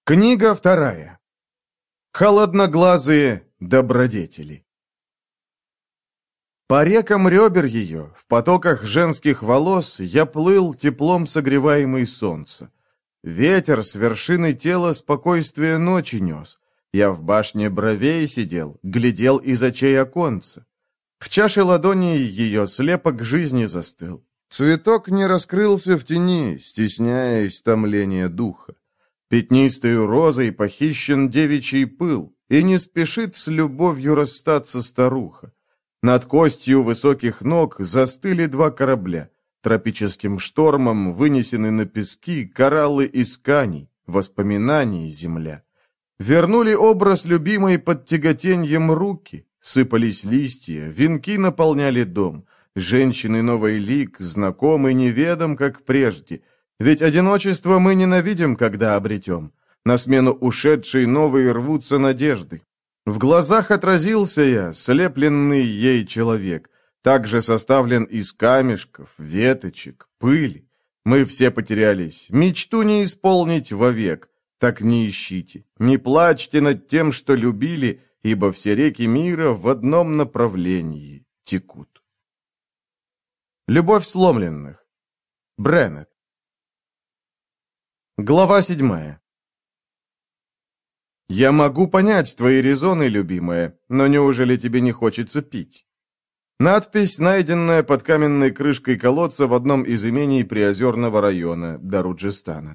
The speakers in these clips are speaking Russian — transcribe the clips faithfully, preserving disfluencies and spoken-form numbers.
Книга вторая. Холодноглазые добродетели. По рекам ребер ее, в потоках женских волос, я плыл, теплом согреваемый солнца. Ветер с вершины тела спокойствие ночи нес. Я в башне бровей сидел, глядел из очей оконца. В чаше ладони ее слепок жизни застыл. Цветок не раскрылся в тени, стесняясь томления духа. Пятнистою розой похищен девичий пыл, и не спешит с любовью расстаться старуха. Над костью высоких ног застыли два корабля. Тропическим штормом вынесены на пески кораллы исканий, воспоминаний земля. Вернули образ любимой под тяготеньем руки, сыпались листья, венки наполняли дом. Женщины новый лик, знакомый неведом, как прежде. Ведь одиночество мы ненавидим, когда обретем. На смену ушедшей новой рвутся надежды. В глазах отразился я, слепленный ей человек. Также составлен из камешков, веточек, пыли. Мы все потерялись, мечту не исполнить вовек. Так не ищите, не плачьте над тем, что любили, ибо все реки мира в одном направлении текут. Любовь сломленных. Бреннет. Глава седьмая. «Я могу понять твои резоны, любимая, но неужели тебе не хочется пить?» Надпись, найденная под каменной крышкой колодца в одном из имений Приозерного района Даруджистана.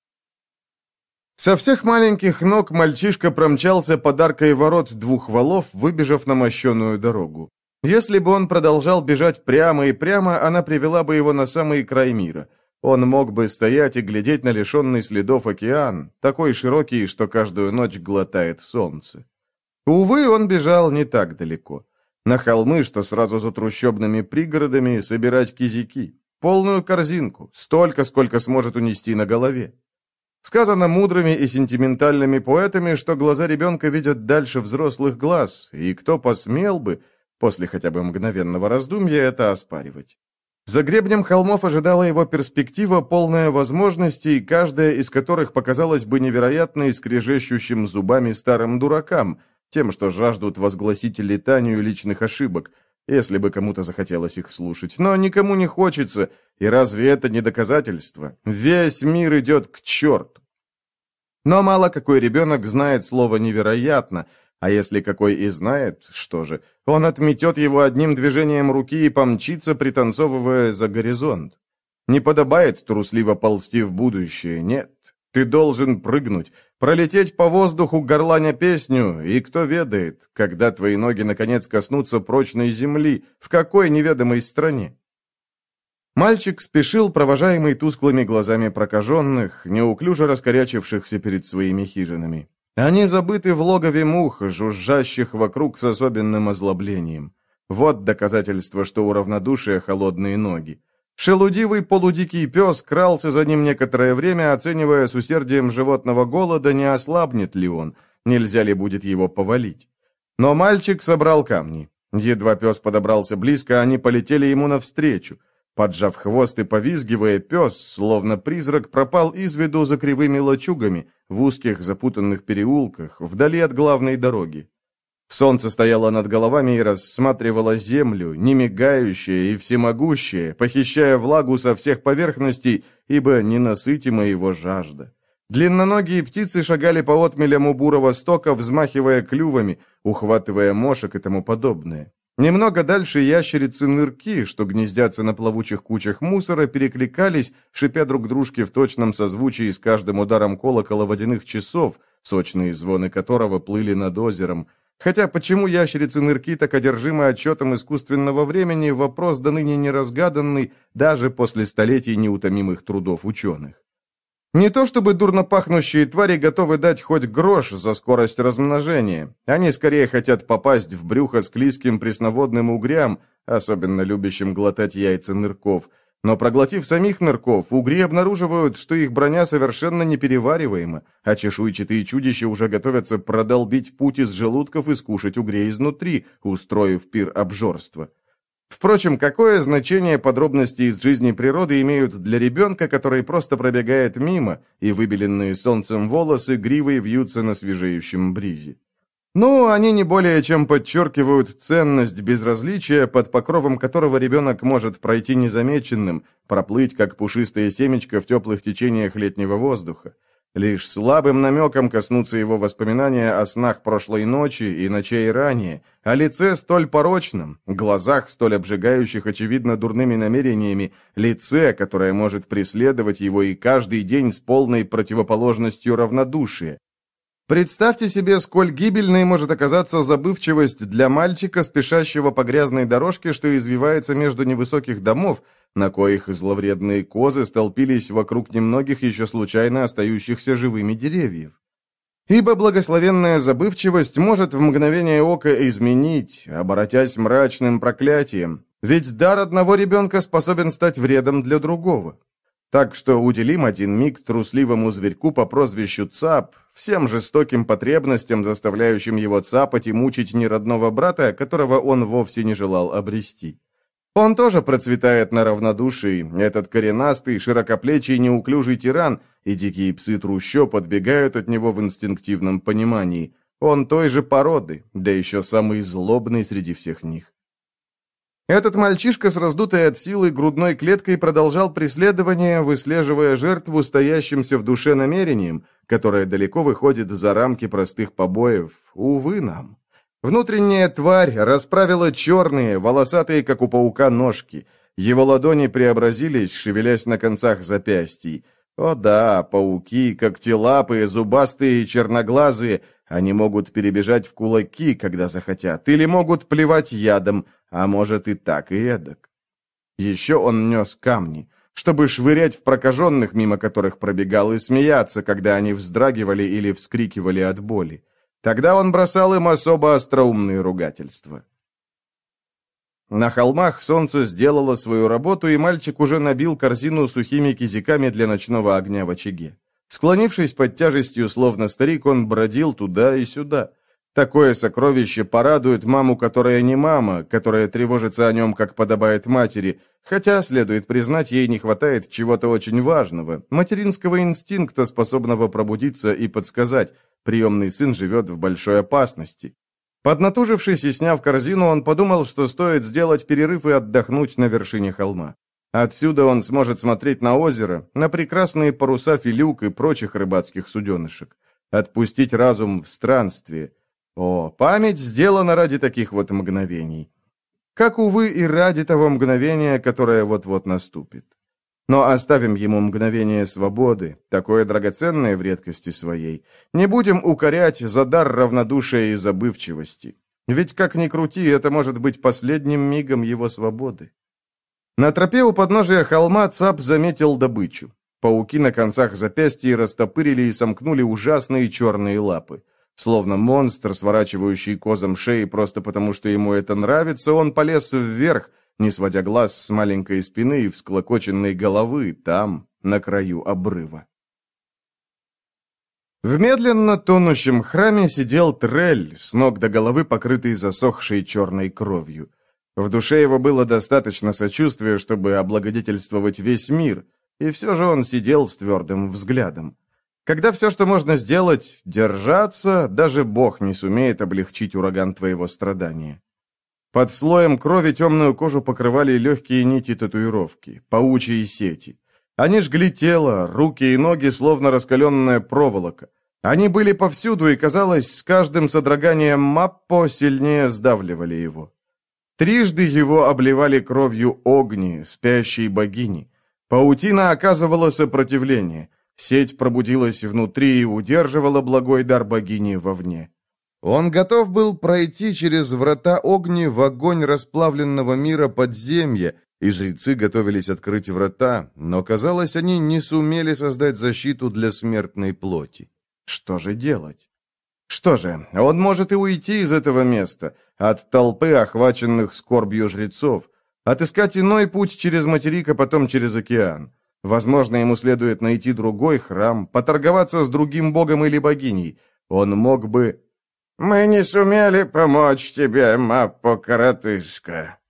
Со всех маленьких ног мальчишка промчался под аркой ворот двух валов, выбежав на мощеную дорогу. Если бы он продолжал бежать прямо и прямо, она привела бы его на самый край мира. Он мог бы стоять и глядеть на лишенный следов океан, такой широкий, что каждую ночь глотает солнце. Увы, он бежал не так далеко. На холмы, что сразу за трущобными пригородами, собирать кизяки. Полную корзинку, столько, сколько сможет унести на голове. Сказано мудрыми и сентиментальными поэтами, что глаза ребенка видят дальше взрослых глаз, и кто посмел бы, после хотя бы мгновенного раздумья, это оспаривать. За гребнем холмов ожидала его перспектива, полная возможностей, каждая из которых показалась бы невероятной скрежещущим зубами старым дуракам, тем, что жаждут возгласить летанию личных ошибок, если бы кому-то захотелось их слушать. Но никому не хочется, и разве это не доказательство? Весь мир идет к черту. Но мало какой ребенок знает слово «невероятно», а если какой и знает, что же, он отметет его одним движением руки и помчится, пританцовывая за горизонт. Не подобает трусливо ползти в будущее, нет. Ты должен прыгнуть, пролететь по воздуху, горланя песню, и кто ведает, когда твои ноги наконец коснутся прочной земли, в какой неведомой стране. Мальчик спешил, провожаемый тусклыми глазами прокаженных, неуклюже раскорячившихся перед своими хижинами. Они забыты в логове мух, жужжащих вокруг с особенным озлоблением. Вот доказательство, что у равнодушия холодные ноги. Шелудивый полудикий пес крался за ним некоторое время, оценивая с усердием животного голода, не ослабнет ли он, нельзя ли будет его повалить. Но мальчик собрал камни. Едва пес подобрался близко, они полетели ему навстречу. Поджав хвост и повизгивая, пес, словно призрак, пропал из виду за кривыми лачугами, в узких запутанных переулках, вдали от главной дороги. Солнце стояло над головами и рассматривало землю, не мигающее и всемогущее, похищая влагу со всех поверхностей, ибо ненасытима его жажда. Длинноногие птицы шагали по отмелям у бурого стока, взмахивая клювами, ухватывая мошек и тому подобное. Немного дальше ящерицы-нырки, что гнездятся на плавучих кучах мусора, перекликались, шипя друг дружке в точном созвучии с каждым ударом колокола водяных часов, сочные звоны которого плыли над озером. Хотя почему ящерицы-нырки так одержимы отчетом искусственного времени, вопрос до ныне неразгаданный даже после столетий неутомимых трудов ученых. Не то чтобы дурно пахнущие твари готовы дать хоть грош за скорость размножения. Они скорее хотят попасть в брюхо склизким пресноводным угрям, особенно любящим глотать яйца нырков. Но проглотив самих нырков, угри обнаруживают, что их броня совершенно неперевариваема, а чешуйчатые чудища уже готовятся продолбить путь из желудков и скушать угрей изнутри, устроив пир обжорства. Впрочем, какое значение подробности из жизни природы имеют для ребенка, который просто пробегает мимо, и выбеленные солнцем волосы гривой вьются на свежеющем бризе? Ну, они не более чем подчеркивают ценность безразличия, под покровом которого ребенок может пройти незамеченным, проплыть, как пушистое семечко в теплых течениях летнего воздуха. Лишь слабым намеком коснутся его воспоминания о снах прошлой ночи и ночей ранее, о лице столь порочном, глазах столь обжигающих, очевидно, дурными намерениями, лице, которое может преследовать его и каждый день с полной противоположностью равнодушия. Представьте себе, сколь гибельной может оказаться забывчивость для мальчика, спешащего по грязной дорожке, что извивается между невысоких домов, на коих зловредные козы столпились вокруг немногих еще случайно остающихся живыми деревьев. Ибо благословенная забывчивость может в мгновение ока изменить, оборотясь мрачным проклятием, ведь дар одного ребенка способен стать вредом для другого. Так что уделим один миг трусливому зверьку по прозвищу Цап, всем жестоким потребностям, заставляющим его цапать и мучить неродного брата, которого он вовсе не желал обрести. Он тоже процветает на равнодушии, этот коренастый, широкоплечий, неуклюжий тиран, и дикие псы трущоб подбегают от него в инстинктивном понимании. Он той же породы, да еще самый злобный среди всех них. Этот мальчишка с раздутой от силы грудной клеткой продолжал преследование, выслеживая жертву стоящимся в душе намерением, которое далеко выходит за рамки простых побоев, увы нам. Внутренняя тварь расправила черные, волосатые, как у паука, ножки. Его ладони преобразились, шевелясь на концах запястий. О да, пауки, когтелапые, зубастые и черноглазые, они могут перебежать в кулаки, когда захотят, или могут плевать ядом, а может и так, и эдак. Еще он нес камни, чтобы швырять в прокаженных, мимо которых пробегал, и смеяться, когда они вздрагивали или вскрикивали от боли. Тогда он бросал им особо остроумные ругательства. На холмах солнце сделало свою работу, и мальчик уже набил корзину сухими кизиками для ночного огня в очаге. Склонившись под тяжестью, словно старик, он бродил туда и сюда. Такое сокровище порадует маму, которая не мама, которая тревожится о нем, как подобает матери, хотя, следует признать, ей не хватает чего-то очень важного, материнского инстинкта, способного пробудиться и подсказать: приемный сын живет в большой опасности. Поднатужившись и сняв корзину, он подумал, что стоит сделать перерыв и отдохнуть на вершине холма. Отсюда он сможет смотреть на озеро, на прекрасные паруса филюк и прочих рыбацких суденышек. Отпустить разум в странствие. О, память сделана ради таких вот мгновений. Как, увы, и ради того мгновения, которое вот-вот наступит. Но оставим ему мгновение свободы, такое драгоценное в редкости своей. Не будем укорять за дар равнодушия и забывчивости. Ведь, как ни крути, это может быть последним мигом его свободы. На тропе у подножия холма Цап заметил добычу. Пауки на концах запястья растопырили и сомкнули ужасные черные лапы. Словно монстр, сворачивающий козам шеи просто потому, что ему это нравится, он полез вверх, не сводя глаз с маленькой спины и всклокоченной головы, там, на краю обрыва. В медленно тонущем храме сидел Трель, с ног до головы покрытый засохшей черной кровью. В душе его было достаточно сочувствия, чтобы облагодетельствовать весь мир, и все же он сидел с твердым взглядом. Когда все, что можно сделать, держаться, даже Бог не сумеет облегчить ураган твоего страдания. Под слоем крови темную кожу покрывали легкие нити татуировки, паучьи сети. Они жгли тело, руки и ноги, словно раскаленная проволока. Они были повсюду, и, казалось, с каждым содроганием Маппо сильнее сдавливали его. Трижды его обливали кровью огни, спящей богини. Паутина оказывала сопротивление. Сеть пробудилась внутри и удерживала благой дар богини вовне. Он готов был пройти через врата огни в огонь расплавленного мира подземья, и жрецы готовились открыть врата, но, казалось, они не сумели создать защиту для смертной плоти. Что же делать? Что же, он может и уйти из этого места, от толпы, охваченных скорбью жрецов, отыскать иной путь через материк, а потом через океан. Возможно, ему следует найти другой храм, поторговаться с другим богом или богиней. Он мог бы... «Мы не сумели помочь тебе, Маппо-коротышка».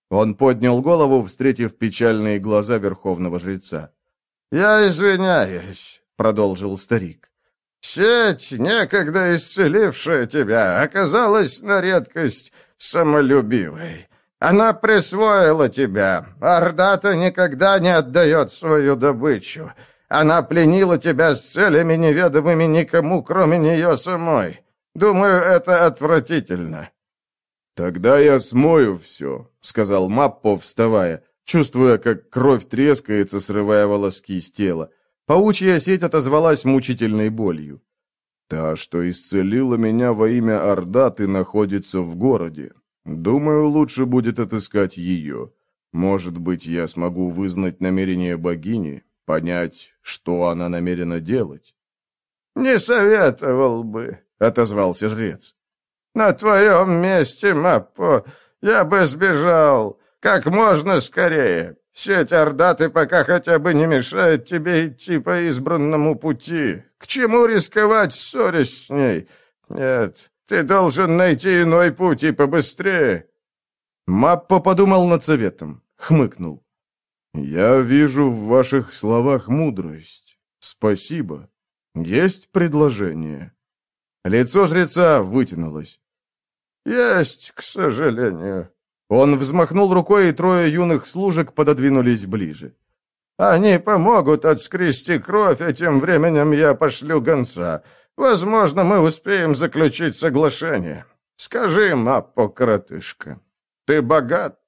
Он поднял голову, встретив печальные глаза верховного жреца. «Я извиняюсь», — продолжил старик. «Сеть, некогда исцелившая тебя, оказалась на редкость самолюбивой. Она присвоила тебя. Ордата никогда не отдает свою добычу. Она пленила тебя с целями, неведомыми никому, кроме нее самой. Думаю, это отвратительно». «Тогда я смою все», — сказал Маппо, вставая, чувствуя, как кровь трескается, срывая волоски с тела. Паучья сеть отозвалась мучительной болью. «Та, что исцелила меня во имя Ордаты, находится в городе. Думаю, лучше будет отыскать ее. Может быть, я смогу вызнать намерение богини, понять, что она намерена делать». «Не советовал бы», — отозвался жрец. «На твоем месте, Маппо, я бы сбежал как можно скорее. Сеть Ордаты пока хотя бы не мешает тебе идти по избранному пути. К чему рисковать, ссорясь с ней? Нет, ты должен найти иной путь и побыстрее». Маппо подумал над советом, хмыкнул. «Я вижу в ваших словах мудрость. Спасибо. Есть предложение?» Лицо жреца вытянулось. «Есть, к сожалению». Он взмахнул рукой, и трое юных служек пододвинулись ближе. «Они помогут отскрести кровь, а тем временем я пошлю гонца. Возможно, мы успеем заключить соглашение. Скажи, Маппо, коротышка, ты богат?»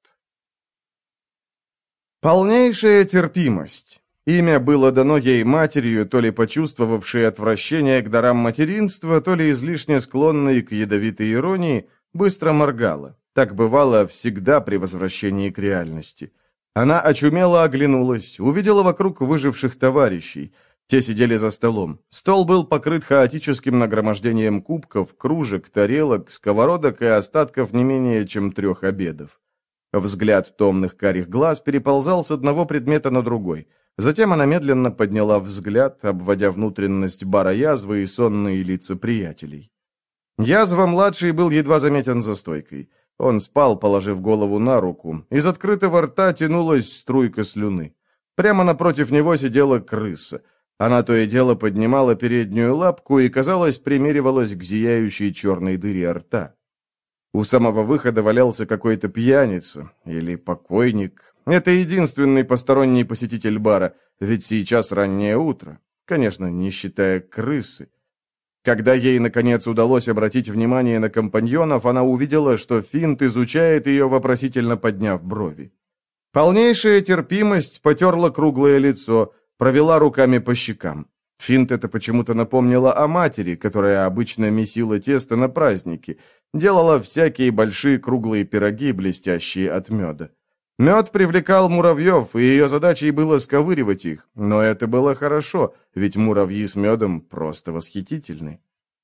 Полнейшая терпимость. Имя было дано ей матерью, то ли почувствовавшей отвращение к дарам материнства, то ли излишне склонной к ядовитой иронии, быстро моргала. Так бывало всегда при возвращении к реальности. Она очумело оглянулась, увидела вокруг выживших товарищей. Те сидели за столом. Стол был покрыт хаотическим нагромождением кубков, кружек, тарелок, сковородок и остатков не менее чем трех обедов. Взгляд томных карих глаз переползал с одного предмета на другой. Затем она медленно подняла взгляд, обводя внутренность бара язвы и сонные лица приятелей. Язва-младший был едва заметен за стойкой. Он спал, положив голову на руку. Из открытого рта тянулась струйка слюны. Прямо напротив него сидела крыса. Она то и дело поднимала переднюю лапку и, казалось, примеривалась к зияющей черной дыре рта. У самого выхода валялся какой-то пьяница или покойник. Это единственный посторонний посетитель бара, ведь сейчас раннее утро. Конечно, не считая крысы. Когда ей, наконец, удалось обратить внимание на компаньонов, она увидела, что Финт изучает ее, вопросительно подняв брови. Полнейшая терпимость потерла круглое лицо, провела руками по щекам. Финт это почему-то напомнило о матери, которая обычно месила тесто на праздники, делала всякие большие круглые пироги, блестящие от меда. Мед привлекал муравьев, и ее задачей было сковыривать их, но это было хорошо, ведь муравьи с медом просто восхитительны.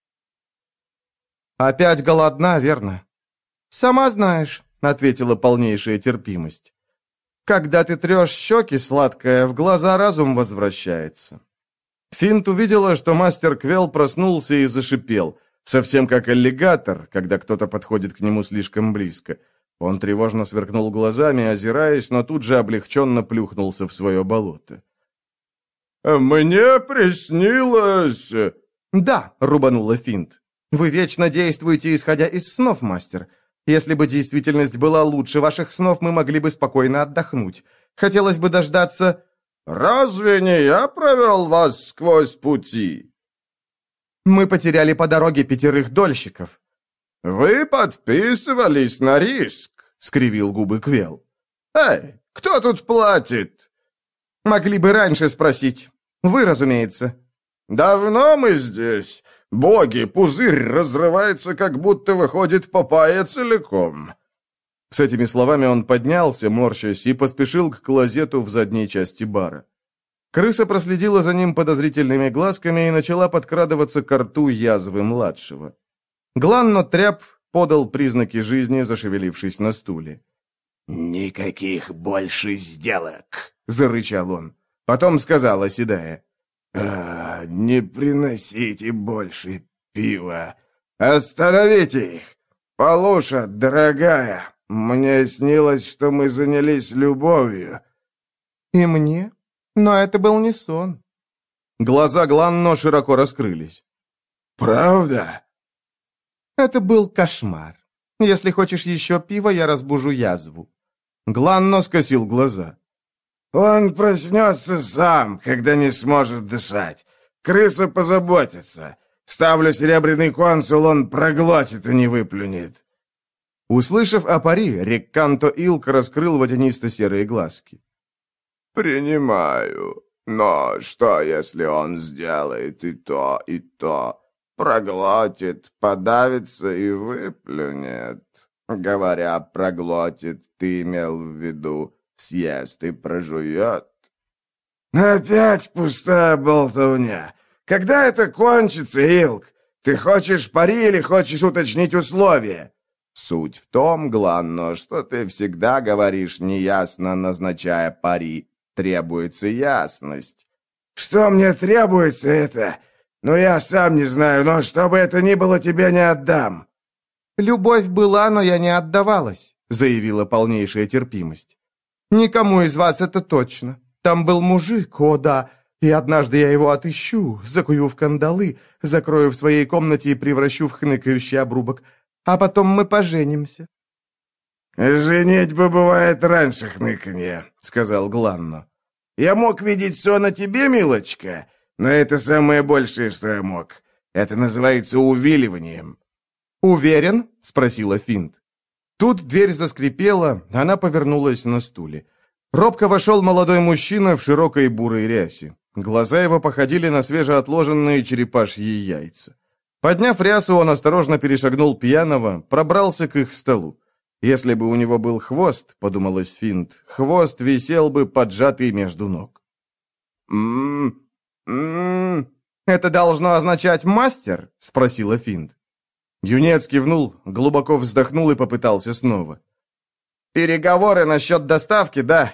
«Опять голодна, верно?» «Сама знаешь», — ответила полнейшая терпимость. «Когда ты трешь щеки, сладкая, в глаза разум возвращается». Финт увидела, что мастер Квел проснулся и зашипел, совсем как аллигатор, когда кто-то подходит к нему слишком близко. Он тревожно сверкнул глазами, озираясь, но тут же облегченно плюхнулся в свое болото. «Мне приснилось...» «Да», — рубанула Финт. «Вы вечно действуете, исходя из снов, мастер. Если бы действительность была лучше ваших снов, мы могли бы спокойно отдохнуть. Хотелось бы дождаться...» «Разве не я провел вас сквозь пути?» «Мы потеряли по дороге пятерых дольщиков». «Вы подписывались на риск», — скривил губы Квел. «Эй, кто тут платит?» «Могли бы раньше спросить. Вы, разумеется». «Давно мы здесь? Боги, пузырь разрывается, как будто выходит Папайя целиком». С этими словами он поднялся, морщась, и поспешил к клозету в задней части бара. Крыса проследила за ним подозрительными глазками и начала подкрадываться к рту язвы-младшего. Гланно Тряп подал признаки жизни, зашевелившись на стуле. «Никаких больше сделок!» — зарычал он. Потом сказал, оседая. «А, не приносите больше пива! Остановите их! Полуша, дорогая, Мне снилось, что мы занялись любовью». «И мне? Но это был не сон». Глаза Гланно широко раскрылись. «Правда?» «Это был кошмар. Если хочешь еще пива, я разбужу язву». Гланно скосил глаза. «Он проснется сам, когда не сможет дышать. Крыса позаботится. Ставлю серебряный консул, он проглотит и не выплюнет». Услышав о пари, Рикканто Илк раскрыл водянисто-серые глазки. «Принимаю. Но что, если он сделает и то, и то? Проглотит, подавится и выплюнет. Говоря проглотит, ты имел в виду съест и прожует?» «Опять пустая болтовня. Когда это кончится, Илк? Ты хочешь пари или хочешь уточнить условия?» «Суть в том, Гланно, что ты всегда говоришь неясно, назначая пари. Требуется ясность». «Что мне требуется это? Ну, я сам не знаю, но что бы это ни было, тебе не отдам». «Любовь была, но я не отдавалась», — заявила полнейшая терпимость. «Никому из вас это точно. Там был мужик, о да, и однажды я его отыщу, закую в кандалы, закрою в своей комнате и превращу в хныкающий обрубок, а потом мы поженимся». «Женитьба бывает раньше хныканья», — сказал Гланно. «Я мог видеть сон о тебе, милочка, но это самое большее, что я мог. Это называется увиливанием». «Уверен?» — спросила Финт. Тут дверь заскрипела, она повернулась на стуле. Робко вошел молодой мужчина в широкой бурой рясе. Глаза его походили на свежеотложенные черепашьи яйца. Подняв рясу, он осторожно перешагнул пьяного, пробрался к их столу. Если бы у него был хвост, подумалась Финт, хвост висел бы поджатый между ног. «М-м-м...» «Это должно означать мастер?» — спросила Финт. Юнец кивнул, глубоко вздохнул и попытался снова. «Переговоры насчет доставки, да?»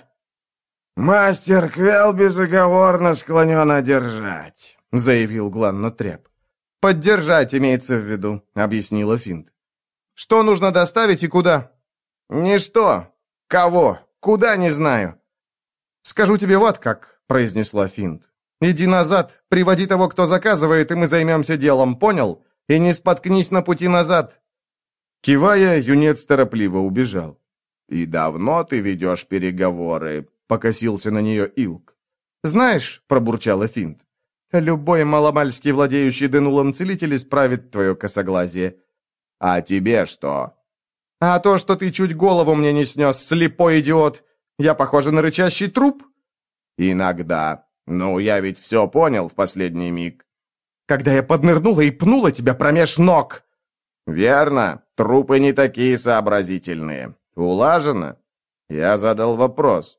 «Мастер Квел безоговорно склонен одержать», — заявил Гланно Треп. «Поддержать имеется в виду», — объяснила Финт. «Что нужно доставить и куда?» «Ничто. Кого? Куда, не знаю». «Скажу тебе вот как», — произнесла Финт. «Иди назад, приводи того, кто заказывает, и мы займемся делом, понял? И не споткнись на пути назад». Кивая, юнец торопливо убежал. «И давно ты ведешь переговоры?» — покосился на нее Илк. «Знаешь», — пробурчала Финт, — «любой маломальски владеющий денулом целитель исправит твое косоглазие». «А тебе что?» «А то, что ты чуть голову мне не снес, слепой идиот. Я похожа на рычащий труп?» «Иногда. Ну, я ведь все понял в последний миг». «Когда я поднырнула и пнула тебя промеж ног». «Верно. Трупы не такие сообразительные. Улажено?» Я задал вопрос.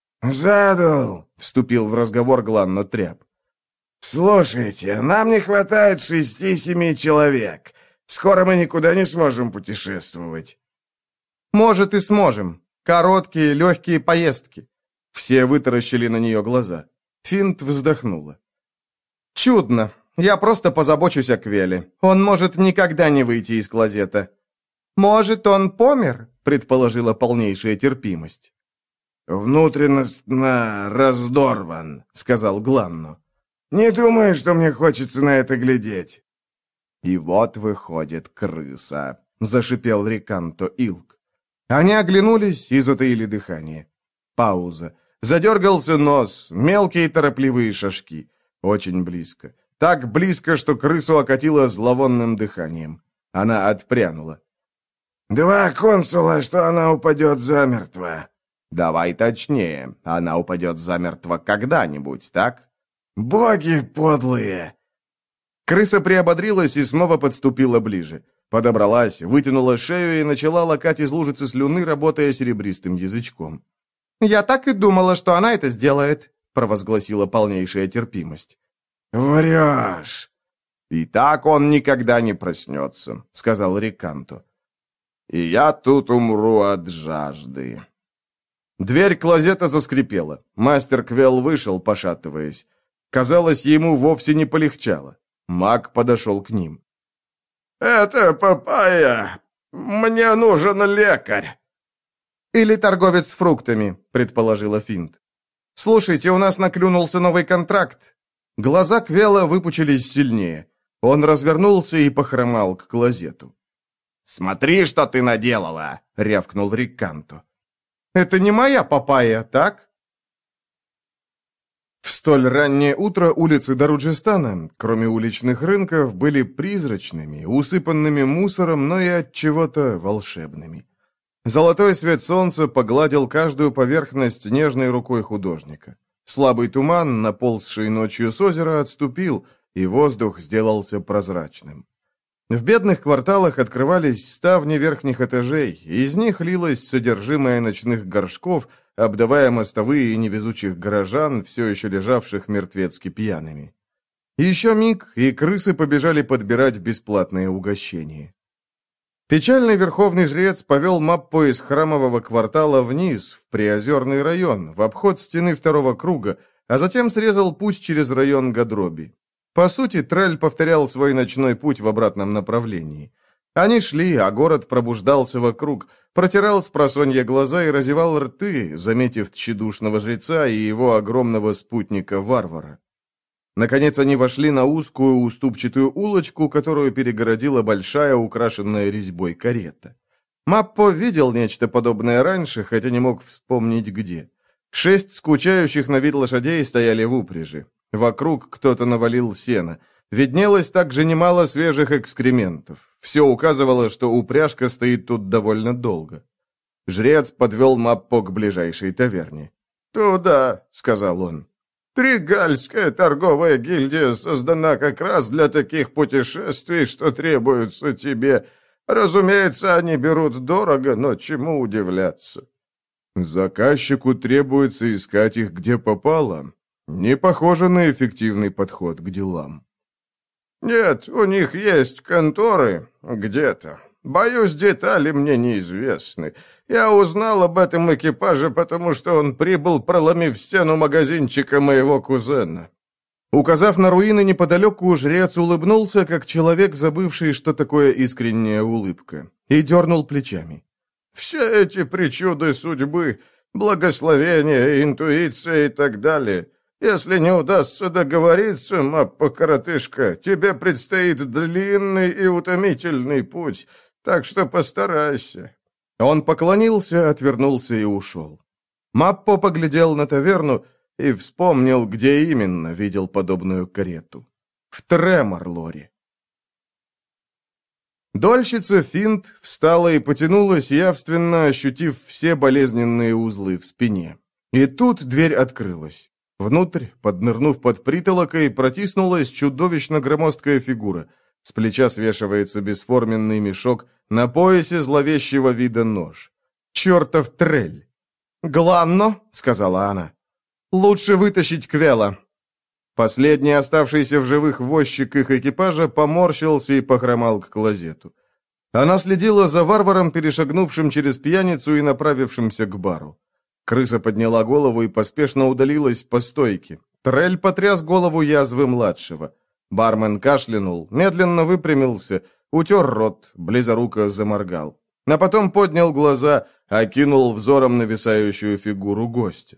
«Задал», — вступил в разговор Гланно Треп. «Слушайте, нам не хватает шести-семи человек. Скоро мы никуда не сможем путешествовать». «Может, и сможем. Короткие, легкие поездки». Все вытаращили на нее глаза. Финт вздохнула. «Чудно. Я просто позабочусь о Квеле. Он может никогда не выйти из клозета». «Может, он помер?» — предположила полнейшая терпимость. «Внутренностно раздорван», — сказал Гланно. «Не думаю, что мне хочется на это глядеть». «И вот выходит крыса», — зашипел Риканто Илк. Они оглянулись и затаили дыхание. Пауза. Задергался нос, мелкие торопливые шажки. Очень близко. Так близко, что крысу окатило зловонным дыханием. Она отпрянула. «Два консула, что она упадет замертво». «Давай точнее. Она упадет замертво когда-нибудь, так?» «Боги подлые!» Крыса приободрилась и снова подступила ближе. Подобралась, вытянула шею и начала лакать из лужицы слюны, работая серебристым язычком. «Я так и думала, что она это сделает», — провозгласила полнейшая терпимость. «Врешь!» «И так он никогда не проснется», — сказал Риканто. «И я тут умру от жажды». Дверь клозета заскрипела. Мастер Квел вышел, пошатываясь. Казалось, ему вовсе не полегчало. Маг подошел к ним. «Это Папайя. Мне нужен лекарь». «Или торговец с фруктами», — предположила Финт. «Слушайте, у нас наклюнулся новый контракт». Глаза Квела выпучились сильнее. Он развернулся и похромал к клозету. «Смотри, что ты наделала!» — рявкнул Рикканто. «Это не моя папайя, так?» В столь раннее утро улицы Даруджистана, кроме уличных рынков, были призрачными, усыпанными мусором, но и от чего-то волшебными. Золотой свет солнца погладил каждую поверхность нежной рукой художника. Слабый туман, наползший ночью с озера, отступил, и воздух сделался прозрачным. В бедных кварталах открывались ставни верхних этажей, и из них лилось содержимое ночных горшков, обдавая мостовые и невезучих горожан, все еще лежавших мертвецки пьяными. Еще миг, и крысы побежали подбирать бесплатные угощения. Печальный верховный жрец повел Маппо из храмового квартала вниз, в Приозерный район, в обход стены второго круга, а затем срезал путь через район Гадроби. По сути, Трель повторял свой ночной путь в обратном направлении. Они шли, а город пробуждался вокруг, протирал с просонья глаза и разевал рты, заметив тщедушного жреца и его огромного спутника-варвара. Наконец они вошли на узкую уступчатую улочку, которую перегородила большая, украшенная резьбой карета. Маппо видел нечто подобное раньше, хотя не мог вспомнить где. Шесть скучающих на вид лошадей стояли в упряжи. Вокруг кто-то навалил сено. Виднелось также немало свежих экскрементов. Все указывало, что упряжка стоит тут довольно долго. Жрец подвел Маппо к ближайшей таверне. «Туда», — сказал он. «Тригальская торговая гильдия создана как раз для таких путешествий, что требуются тебе. Разумеется, они берут дорого, но чему удивляться?» «Заказчику требуется искать их где попало. Не похоже на эффективный подход к делам». «Нет, у них есть конторы где-то. Боюсь, детали мне неизвестны. Я узнал об этом экипаже, потому что он прибыл, проломив стену магазинчика моего кузена». Указав на руины неподалеку, жрец улыбнулся, как человек, забывший, что такое искренняя улыбка, и дернул плечами. «Все эти причуды судьбы, благословения, интуиция и так далее. Если не удастся договориться, Маппо-коротышка, тебе предстоит длинный и утомительный путь, так что постарайся». Он поклонился, отвернулся и ушел. Маппо поглядел на таверну и вспомнил, где именно видел подобную карету. В Треморлоре. Дольщица Финт встала и потянулась, явственно ощутив все болезненные узлы в спине. И тут дверь открылась. Внутрь, поднырнув под притолокой, протиснулась чудовищно громоздкая фигура. С плеча свешивается бесформенный мешок, на поясе зловещего вида нож. «Чертов Трель!» «Гланно», — сказала она, — «лучше вытащить Квела». Последний оставшийся в живых возчик их экипажа поморщился и похромал к клозету. Она следила за варваром, перешагнувшим через пьяницу и направившимся к бару. Крыса подняла голову и поспешно удалилась по стойке. Трель потряс голову язвы младшего. Бармен кашлянул, медленно выпрямился, утер рот, близоруко заморгал. А потом поднял глаза, окинул взором нависающую фигуру гостя.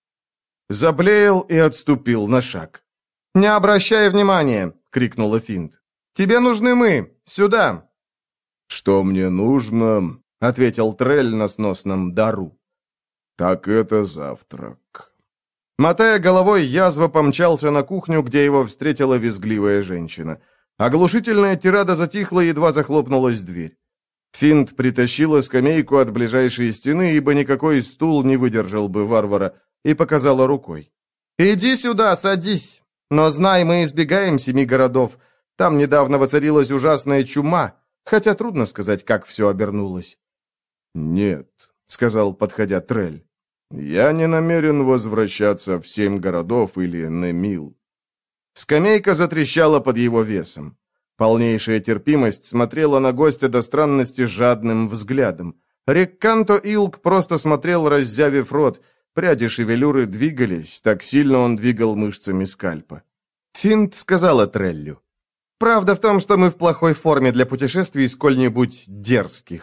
Заблеял и отступил на шаг. «Не обращай внимания!» — крикнула Финт. «Тебе нужны мы! Сюда!» «Что мне нужно?» — ответил Трель на сносном дару. «Так это завтрак». Мотая головой, язва помчался на кухню, где его встретила визгливая женщина. Оглушительная тирада затихла, едва захлопнулась дверь. Финт притащила скамейку от ближайшей стены, ибо никакой стул не выдержал бы варвара, и показала рукой. «Иди сюда, садись! Но знай, мы избегаем семи городов. Там недавно воцарилась ужасная чума, хотя трудно сказать, как все обернулось». «Нет», — сказал, подходя Трель. «Я не намерен возвращаться в семь городов или на мил». Скамейка затрещала под его весом. Полнейшая терпимость смотрела на гостя до странности жадным взглядом. Рекканто Илк просто смотрел, раззявив рот. Пряди шевелюры двигались, так сильно он двигал мышцами скальпа. Финт сказала Треллю: «Правда в том, что мы в плохой форме для путешествий сколь-нибудь дерзких.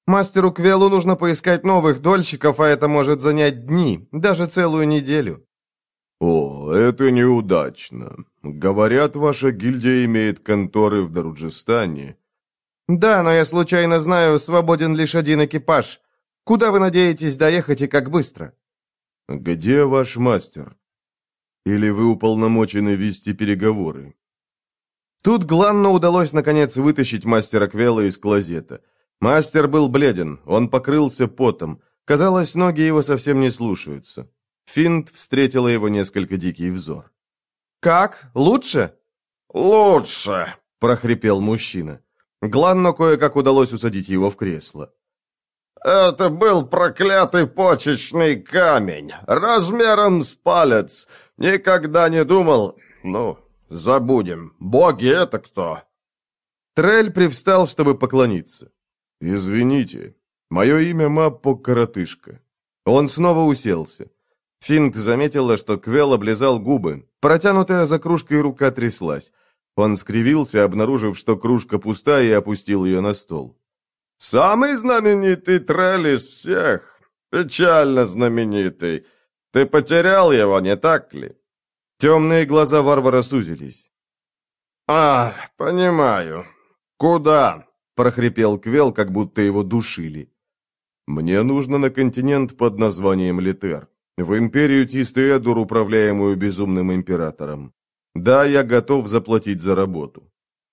Мастеру Квеллу нужно поискать новых дольщиков, а это может занять дни, даже целую неделю». «О, это неудачно. Говорят, ваша гильдия имеет конторы в Даруджистане». «Да, но я случайно знаю, свободен лишь один экипаж. Куда вы надеетесь доехать и как быстро?» «Где ваш мастер? Или вы уполномочены вести переговоры?» Тут Гланну удалось наконец вытащить мастера Квелла из клозета. Мастер был бледен, он покрылся потом. Казалось, ноги его совсем не слушаются. Финт встретила его несколько дикий взор. «Как? Лучше?» «Лучше!» – прохрипел мужчина. Гланну кое-как удалось усадить его в кресло. «Это был проклятый почечный камень, размером с палец. Никогда не думал... Ну, забудем. Боги — это кто?» Трель привстал, чтобы поклониться. «Извините, мое имя Маппо Коротышка». Он снова уселся. Финт заметила, что Квелл облизал губы. Протянутая за кружкой рука тряслась. Он скривился, обнаружив, что кружка пуста, и опустил ее на стол. «Самый знаменитый трель из всех. Печально знаменитый. Ты потерял его, не так ли?» Темные глаза варвара сузились. «А, понимаю. Куда?» — прохрипел Квелл, как будто его душили. «Мне нужно на континент под названием Литер, в империю Тистеэдур, управляемую безумным императором. Да, я готов заплатить за работу».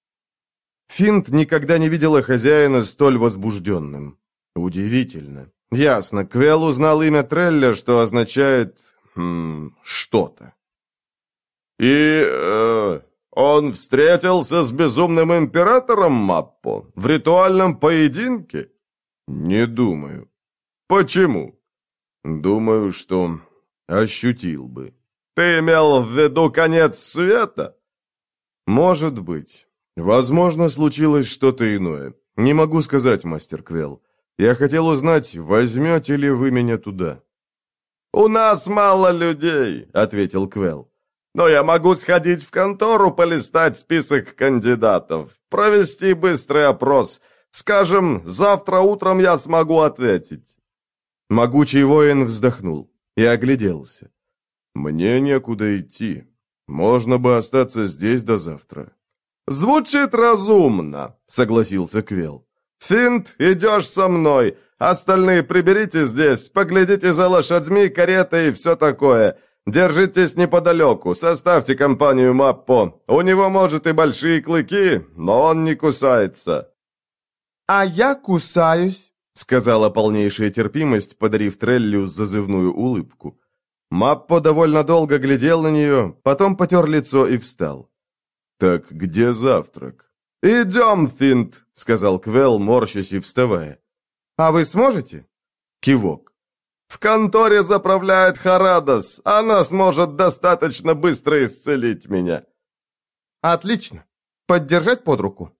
Финт никогда не видела хозяина столь возбужденным. Удивительно. Ясно, Квелл узнал имя Трелля, что означает... Хм, что-то. «И... Э, он встретился с безумным императором, Маппо? В ритуальном поединке?» «Не думаю». «Почему?» «Думаю, что ощутил бы». «Ты имел в виду конец света?» «Может быть. Возможно, случилось что-то иное. Не могу сказать, мастер Квелл. Я хотел узнать, возьмете ли вы меня туда». «У нас мало людей», — ответил Квелл. «Но я могу сходить в контору, полистать список кандидатов, провести быстрый опрос. Скажем, завтра утром я смогу ответить». Могучий воин вздохнул и огляделся. «Мне некуда идти. Можно бы остаться здесь до завтра». «Звучит разумно», — согласился Квелл. «Финт, идешь со мной. Остальные приберите здесь, поглядите за лошадьми, каретой и все такое. Держитесь неподалеку, составьте компанию Маппо. У него, может, и большие клыки, но он не кусается». «А я кусаюсь», — сказала полнейшая терпимость, подарив Треллю зазывную улыбку. Маппо довольно долго глядел на нее, потом потер лицо и встал. «Так где завтрак?» «Идем, Финт», — сказал Квелл, морщась и вставая. «А вы сможете?» Кивок. «В конторе заправляет Харадос. Она сможет достаточно быстро исцелить меня». «Отлично. Поддержать под руку?»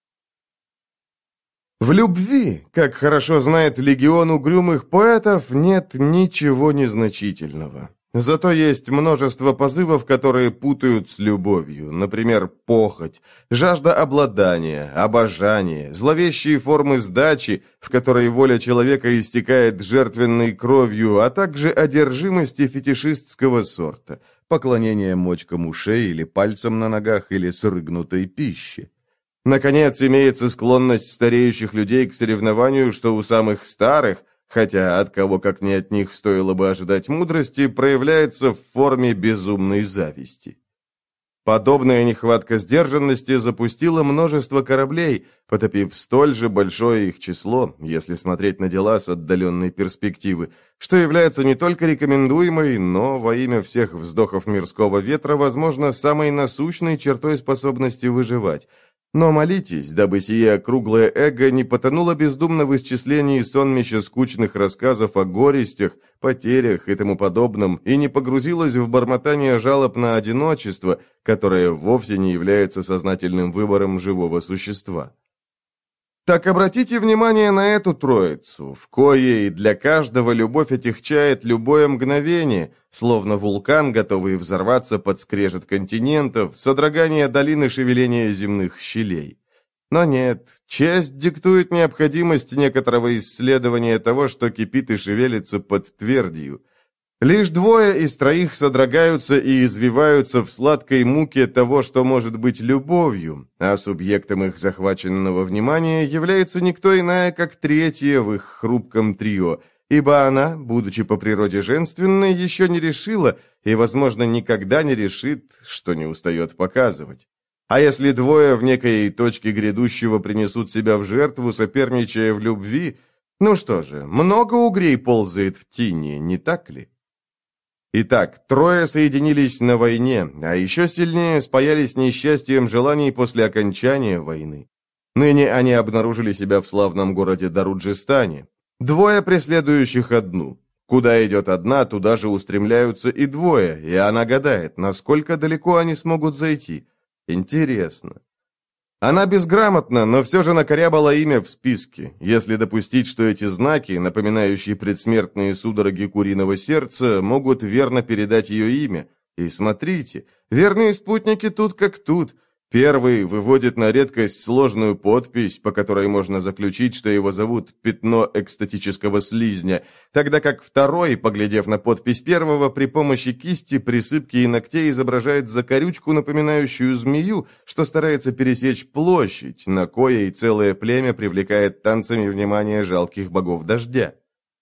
В любви, как хорошо знает легион угрюмых поэтов, нет ничего незначительного. Зато есть множество позывов, которые путают с любовью. Например, похоть, жажда обладания, обожание, зловещие формы сдачи, в которой воля человека истекает жертвенной кровью, а также одержимости фетишистского сорта, поклонение мочкам ушей или пальцам на ногах или срыгнутой пище. Наконец, имеется склонность стареющих людей к соревнованию, что у самых старых, хотя от кого как не от них стоило бы ожидать мудрости, проявляется в форме безумной зависти. Подобная нехватка сдержанности запустила множество кораблей, потопив столь же большое их число, если смотреть на дела с отдаленной перспективы, что является не только рекомендуемой, но во имя всех вздохов мирского ветра, возможно, самой насущной чертой способности выживать. Но молитесь, дабы сие круглое эго не потонуло бездумно в исчислении сонмища скучных рассказов о горестях, потерях и тому подобном, и не погрузилось в бормотание жалоб на одиночество, которое вовсе не является сознательным выбором живого существа. Так обратите внимание на эту троицу, в коей для каждого любовь отягчает любое мгновение, словно вулкан, готовый взорваться под скрежет континентов, содрогание долины шевеления земных щелей. Но нет, честь диктует необходимость некоторого исследования того, что кипит и шевелится под твердью. Лишь двое из троих содрогаются и извиваются в сладкой муке того, что может быть любовью, а субъектом их захваченного внимания является никто иная, как третья в их хрупком трио, ибо она, будучи по природе женственной, еще не решила и, возможно, никогда не решит, что не устает показывать. А если двое в некой точке грядущего принесут себя в жертву, соперничая в любви, ну что же, много угрей ползает в тине, не так ли? Итак, трое соединились на войне, а еще сильнее спаялись несчастьем желаний после окончания войны. Ныне они обнаружили себя в славном городе Даруджистане. Двое преследующих одну. Куда идет одна, туда же устремляются и двое, и она гадает, насколько далеко они смогут зайти. Интересно. Она безграмотна, но все же накорябала имя в списке, если допустить, что эти знаки, напоминающие предсмертные судороги куриного сердца, могут верно передать ее имя. И смотрите, верные спутники тут как тут. Первый выводит на редкость сложную подпись, по которой можно заключить, что его зовут «Пятно экстатического слизня», тогда как второй, поглядев на подпись первого, при помощи кисти, присыпки и ногтей изображает закорючку, напоминающую змею, что старается пересечь площадь, на коей целое племя привлекает танцами внимание жалких богов дождя.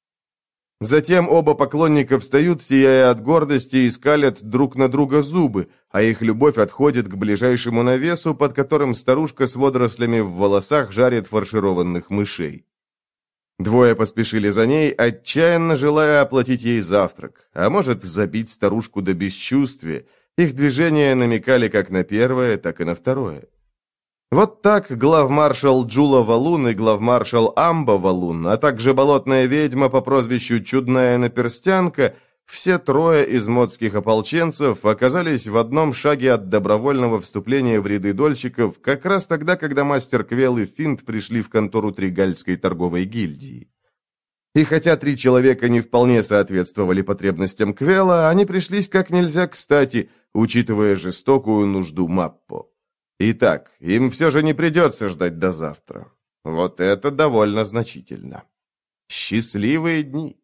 Затем оба поклонника встают, сияя от гордости, и скалят друг на друга зубы, а их любовь отходит к ближайшему навесу, под которым старушка с водорослями в волосах жарит фаршированных мышей. Двое поспешили за ней, отчаянно желая оплатить ей завтрак, а может, забить старушку до бесчувствия. Их движения намекали как на первое, так и на второе. Вот так главмаршал Джула Валун и главмаршал Амба Валун, а также болотная ведьма по прозвищу Чудная Наперстянка, все трое из модских ополченцев оказались в одном шаге от добровольного вступления в ряды дольщиков как раз тогда, когда мастер Квел и Финт пришли в контору Тригальской торговой гильдии. И хотя три человека не вполне соответствовали потребностям Квела, они пришлись как нельзя кстати, учитывая жестокую нужду Маппо. Итак, им все же не придется ждать до завтра. Вот это довольно значительно. Счастливые дни.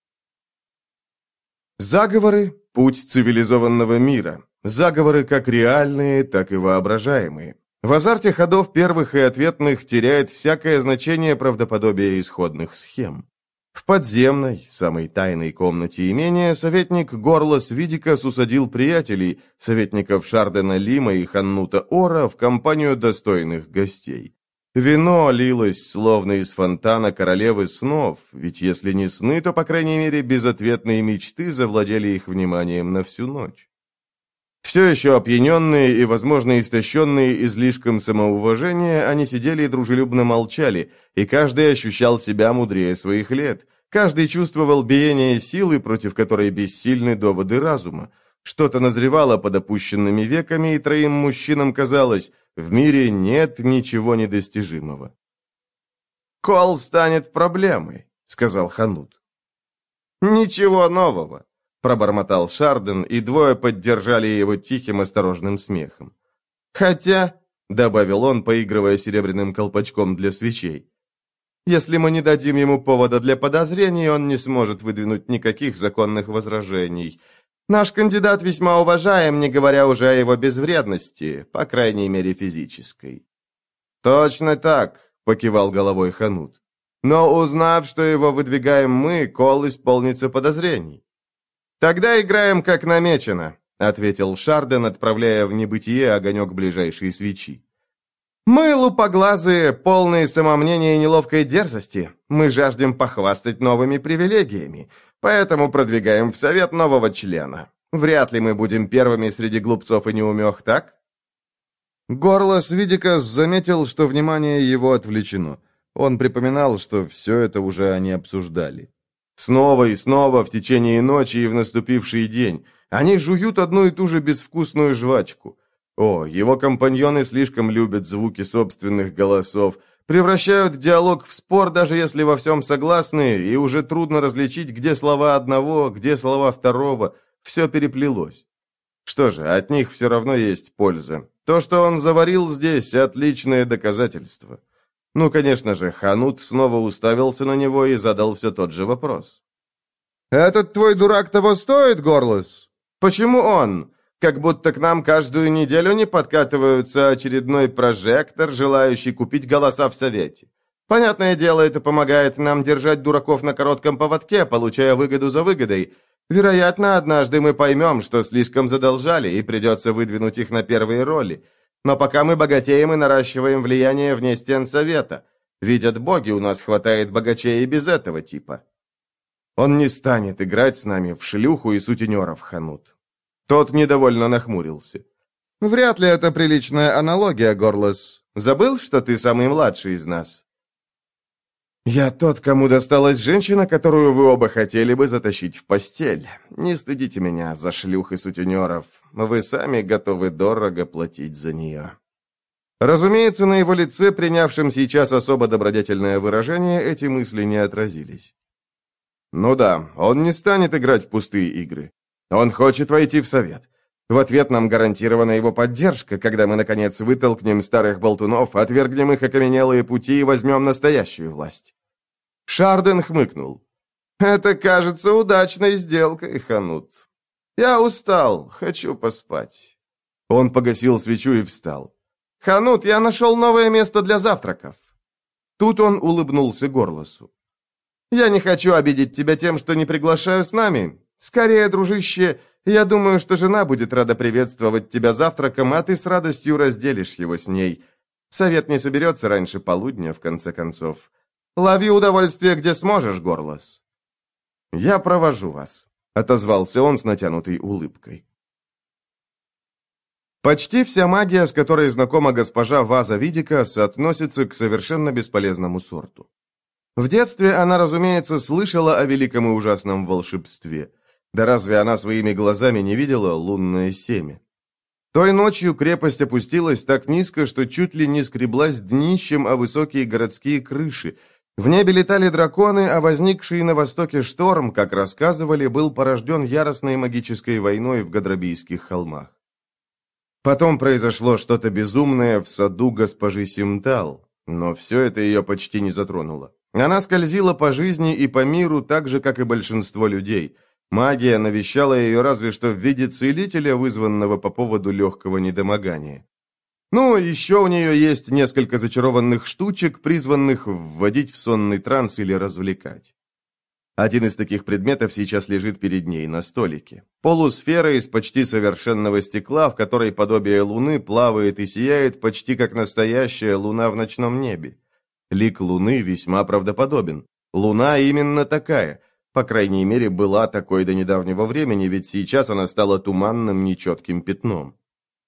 Заговоры – путь цивилизованного мира. Заговоры как реальные, так и воображаемые. В азарте ходов первых и ответных теряет всякое значение правдоподобие исходных схем. В подземной, самой тайной комнате имения советник Горлос Видикас усадил приятелей, советников Шардена Лима и Ханнута Ора, в компанию достойных гостей. Вино лилось, словно из фонтана королевы снов, ведь если не сны, то, по крайней мере, безответные мечты завладели их вниманием на всю ночь. Все еще опьяненные и, возможно, истощенные излишком самоуважения, они сидели и дружелюбно молчали, и каждый ощущал себя мудрее своих лет. Каждый чувствовал биение силы, против которой бессильны доводы разума. Что-то назревало под опущенными веками, и троим мужчинам казалось, в мире нет ничего недостижимого. «Кол станет проблемой», — сказал Ханут. «Ничего нового», — пробормотал Шарден, и двое поддержали его тихим, осторожным смехом. «Хотя», — добавил он, поигрывая серебряным колпачком для свечей, «если мы не дадим ему повода для подозрений, он не сможет выдвинуть никаких законных возражений. Наш кандидат весьма уважаем, не говоря уже о его безвредности, по крайней мере физической». «Точно так», — покивал головой Ханут. «Но узнав, что его выдвигаем мы, Кол исполнится подозрений». «Тогда играем как намечено», — ответил Шарден, отправляя в небытие огонек ближайшей свечи. «Мы лупоглазые, полные самомнения и неловкой дерзости. Мы жаждем похвастать новыми привилегиями, поэтому продвигаем в совет нового члена. Вряд ли мы будем первыми среди глупцов и неумех, так?» Горлос Видикас заметил, что внимание его отвлечено. Он припоминал, что все это уже они обсуждали. Снова и снова в течение ночи и в наступивший день. Они жуют одну и ту же безвкусную жвачку. О, его компаньоны слишком любят звуки собственных голосов, превращают диалог в спор, даже если во всем согласны, и уже трудно различить, где слова одного, где слова второго. Все переплелось. Что же, от них все равно есть польза. То, что он заварил здесь, отличное доказательство. Ну, конечно же, Ханут снова уставился на него и задал все тот же вопрос. «Этот твой дурак того стоит, Горлос? Почему он? Как будто к нам каждую неделю не подкатываются очередной прожектор, желающий купить голоса в Совете. Понятное дело, это помогает нам держать дураков на коротком поводке, получая выгоду за выгодой. Вероятно, однажды мы поймем, что слишком задолжали, и придется выдвинуть их на первые роли. Но пока мы богатеем и наращиваем влияние вне стен Совета. Видят боги, у нас хватает богачей и без этого типа. Он не станет играть с нами в шлюху и сутенеров, Ханут». Тот недовольно нахмурился. «Вряд ли это приличная аналогия, Горлос. Забыл, что ты самый младший из нас?» «Я тот, кому досталась женщина, которую вы оба хотели бы затащить в постель. Не стыдите меня за шлюх и сутенеров. Вы сами готовы дорого платить за нее». Разумеется, на его лице, принявшем сейчас особо добродетельное выражение, эти мысли не отразились. «Ну да, он не станет играть в пустые игры. Он хочет войти в Совет. В ответ нам гарантирована его поддержка, когда мы, наконец, вытолкнем старых болтунов, отвергнем их окаменелые пути и возьмем настоящую власть». Шарден хмыкнул. «Это кажется удачной сделкой, Ханут. Я устал, хочу поспать». Он погасил свечу и встал. «Ханут, я нашел новое место для завтраков». Тут он улыбнулся Горлосу. «Я не хочу обидеть тебя тем, что не приглашаю с нами. Скорее, дружище, я думаю, что жена будет рада приветствовать тебя завтраком, а ты с радостью разделишь его с ней. Совет не соберется раньше полудня, в конце концов. Лови удовольствие, где сможешь, Горлос». «Я провожу вас», — отозвался он с натянутой улыбкой. Почти вся магия, с которой знакома госпожа Ваза Видикас, относится к совершенно бесполезному сорту. В детстве она, разумеется, слышала о великом и ужасном волшебстве. Да разве она своими глазами не видела лунное семя? Той ночью крепость опустилась так низко, что чуть ли не скреблась днищем о высокие городские крыши. В небе летали драконы, а возникший на востоке шторм, как рассказывали, был порожден яростной магической войной в Гадрабийских холмах. Потом произошло что-то безумное в саду госпожи Симтал, но все это ее почти не затронуло. Она скользила по жизни и по миру так же, как и большинство людей. Магия навещала ее разве что в виде целителя, вызванного по поводу легкого недомогания. Ну, еще у нее есть несколько зачарованных штучек, призванных вводить в сонный транс или развлекать. Один из таких предметов сейчас лежит перед ней на столике. Полусфера из почти совершенного стекла, в которой подобие луны плавает и сияет почти как настоящая луна в ночном небе. Лик луны весьма правдоподобен. Луна именно такая. По крайней мере, была такой до недавнего времени, ведь сейчас она стала туманным, нечетким пятном.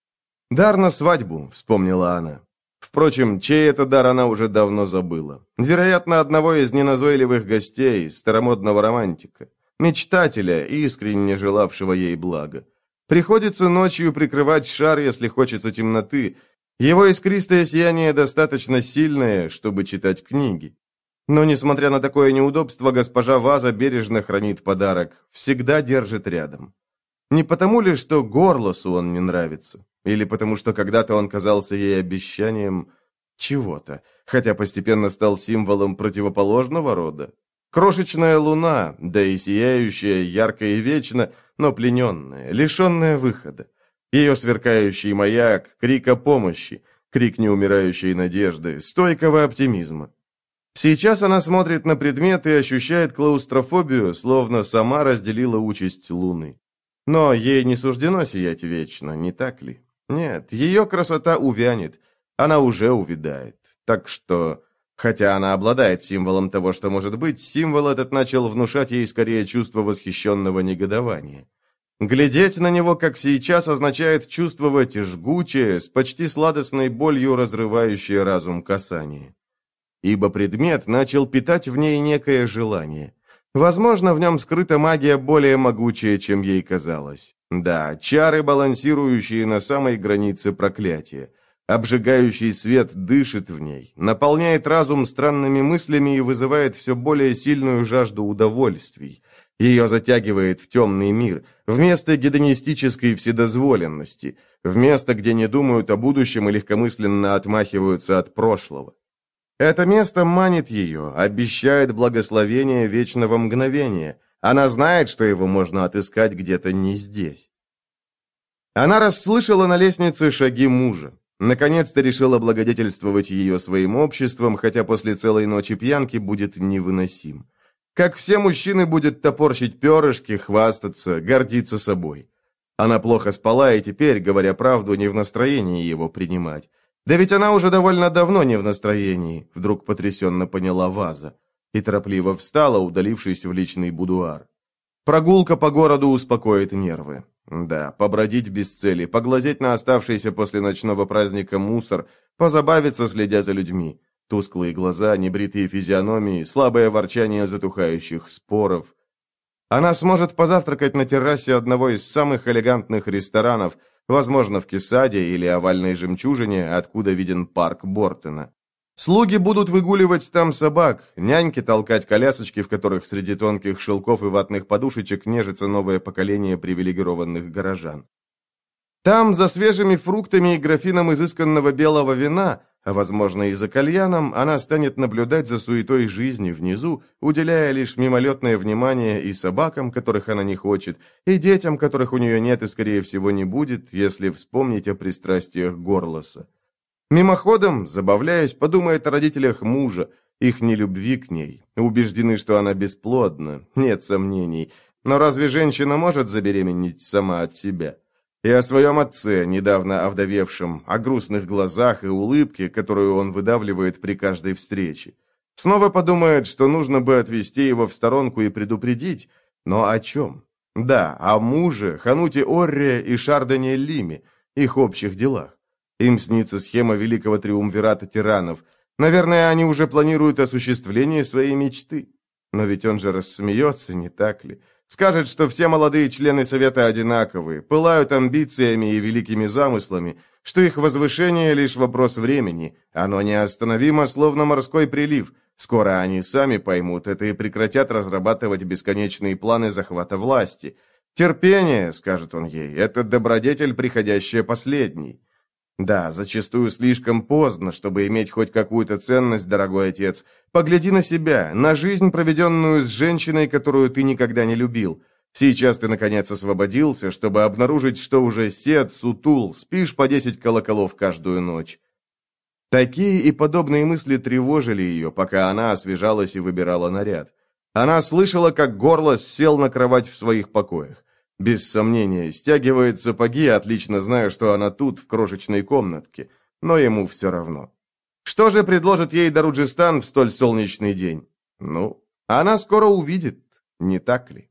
«Дар на свадьбу», — вспомнила она. Впрочем, чей это дар она уже давно забыла. Вероятно, одного из неназойливых гостей, старомодного романтика, мечтателя, искренне желавшего ей блага. Приходится ночью прикрывать шар, если хочется темноты. Его искристое сияние достаточно сильное, чтобы читать книги. Но, несмотря на такое неудобство, госпожа Ваза бережно хранит подарок, всегда держит рядом. Не потому ли, что Горлосу он не нравится? Или потому, что когда-то он казался ей обещанием чего-то, хотя постепенно стал символом противоположного рода? Крошечная луна, да и сияющая, ярко и вечно, но плененная, лишенная выхода. Ее сверкающий маяк, крик о помощи, крик неумирающей надежды, стойкого оптимизма. Сейчас она смотрит на предмет и ощущает клаустрофобию, словно сама разделила участь луны. Но ей не суждено сиять вечно, не так ли? Нет, ее красота увянет, она уже увядает. Так что, хотя она обладает символом того, что может быть, символ этот начал внушать ей скорее чувство восхищенного негодования. Глядеть на него, как сейчас, означает чувствовать жгучее, с почти сладостной болью разрывающее разум касание. Ибо предмет начал питать в ней некое желание. Возможно, в нем скрыта магия более могучая, чем ей казалось. Да, чары, балансирующие на самой границе проклятия. Обжигающий свет дышит в ней, наполняет разум странными мыслями и вызывает все более сильную жажду удовольствий. Ее затягивает в темный мир, в место гедонистической вседозволенности, в место, где не думают о будущем и легкомысленно отмахиваются от прошлого. Это место манит ее, обещает благословение вечного мгновения. Она знает, что его можно отыскать где-то не здесь. Она расслышала на лестнице шаги мужа. Наконец-то решила облагодетельствовать ее своим обществом, хотя после целой ночи пьянки будет невыносим. Как все мужчины, будет топорщить перышки, хвастаться, гордиться собой. Она плохо спала и теперь, говоря правду, не в настроении его принимать. Да ведь она уже довольно давно не в настроении, вдруг потрясенно поняла Ваза. И торопливо встала, удалившись в личный будуар. Прогулка по городу успокоит нервы. Да, побродить без цели, поглазеть на оставшийся после ночного праздника мусор, позабавиться, следя за людьми. Тусклые глаза, небритые физиономии, слабое ворчание затухающих споров. Она сможет позавтракать на террасе одного из самых элегантных ресторанов, возможно, в Кесаде или овальной жемчужине, откуда виден парк Бортона. Слуги будут выгуливать там собак, няньки толкать колясочки, в которых среди тонких шелков и ватных подушечек нежится новое поколение привилегированных горожан. Там, за свежими фруктами и графином изысканного белого вина, а, возможно, и за кальяном, она станет наблюдать за суетой жизни внизу, уделяя лишь мимолетное внимание и собакам, которых она не хочет, и детям, которых у нее нет и, скорее всего, не будет, если вспомнить о пристрастиях Горлоса. Мимоходом, забавляясь, подумает о родителях мужа, их нелюбви к ней, убеждены, что она бесплодна, нет сомнений, но разве женщина может забеременеть сама от себя? И о своем отце, недавно овдовевшем, о грустных глазах и улыбке, которую он выдавливает при каждой встрече. Снова подумает, что нужно бы отвести его в сторонку и предупредить, но о чем? Да, о муже, Хануте Орре и Шардоне Лиме, их общих делах. Им снится схема великого триумвирата тиранов. Наверное, они уже планируют осуществление своей мечты. Но ведь он же рассмеется, не так ли? Скажет, что все молодые члены Совета одинаковые, пылают амбициями и великими замыслами, что их возвышение лишь вопрос времени, оно неостановимо, словно морской прилив. Скоро они сами поймут это и прекратят разрабатывать бесконечные планы захвата власти. Терпение, скажет он ей, это добродетель, приходящая последней. Да, зачастую слишком поздно, чтобы иметь хоть какую-то ценность, дорогой отец. Погляди на себя, на жизнь, проведенную с женщиной, которую ты никогда не любил. Сейчас ты, наконец, освободился, чтобы обнаружить, что уже сед, сутул, спишь по десять колоколов каждую ночь. Такие и подобные мысли тревожили ее, пока она освежалась и выбирала наряд. Она слышала, как Горлос сел на кровать в своих покоях. Без сомнения, стягивает сапоги, отлично зная, что она тут, в крошечной комнатке, но ему все равно. Что же предложит ей Даруджистан в столь солнечный день? Ну, она скоро увидит, не так ли?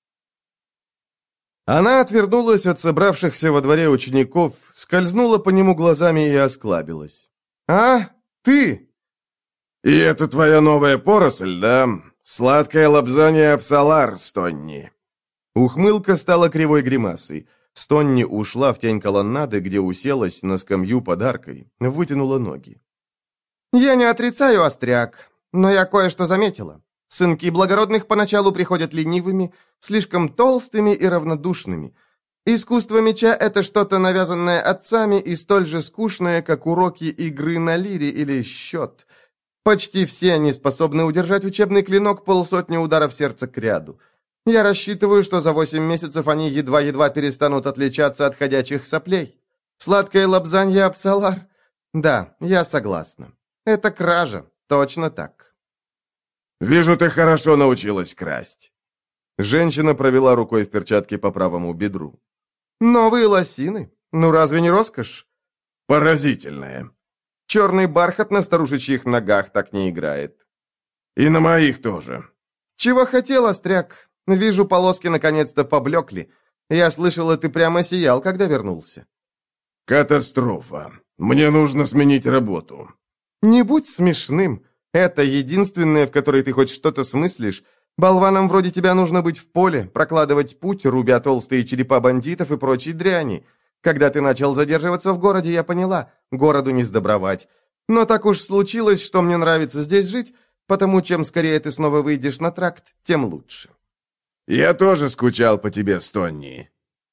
Она отвернулась от собравшихся во дворе учеников, скользнула по нему глазами и осклабилась. «А, ты?» «И это твоя новая поросль, да? Сладкое лобзание Апсалар, Стонни». Ухмылка стала кривой гримасой. Стонни ушла в тень колоннады, где уселась на скамью под аркой, вытянула ноги. «Я не отрицаю, остряк, но я кое-что заметила. Сынки благородных поначалу приходят ленивыми, слишком толстыми и равнодушными. Искусство меча — это что-то навязанное отцами и столь же скучное, как уроки игры на лире или счет. Почти все они способны удержать учебный клинок полсотни ударов сердца к ряду. Я рассчитываю, что за восемь месяцев они едва-едва перестанут отличаться от ходячих соплей. Сладкое лобзанье Апсалар? Да, я согласна. Это кража, точно так». «Вижу, ты хорошо научилась красть». Женщина провела рукой в перчатке по правому бедру. «Новые лосины? Ну разве не роскошь?» «Поразительная. Черный бархат на старушечьих ногах так не играет». «И на моих тоже». «Чего хотел, остряк? Вижу, полоски наконец-то поблекли. Я слышала, ты прямо сиял, когда вернулся». «Катастрофа. Мне нужно сменить работу». «Не будь смешным. Это единственное, в которой ты хоть что-то смыслишь. Болванам вроде тебя нужно быть в поле, прокладывать путь, рубя толстые черепа бандитов и прочей дряни. Когда ты начал задерживаться в городе, я поняла, городу не сдобровать. Но так уж случилось, что мне нравится здесь жить, потому чем скорее ты снова выйдешь на тракт, тем лучше». Я тоже скучал по тебе, Стонни».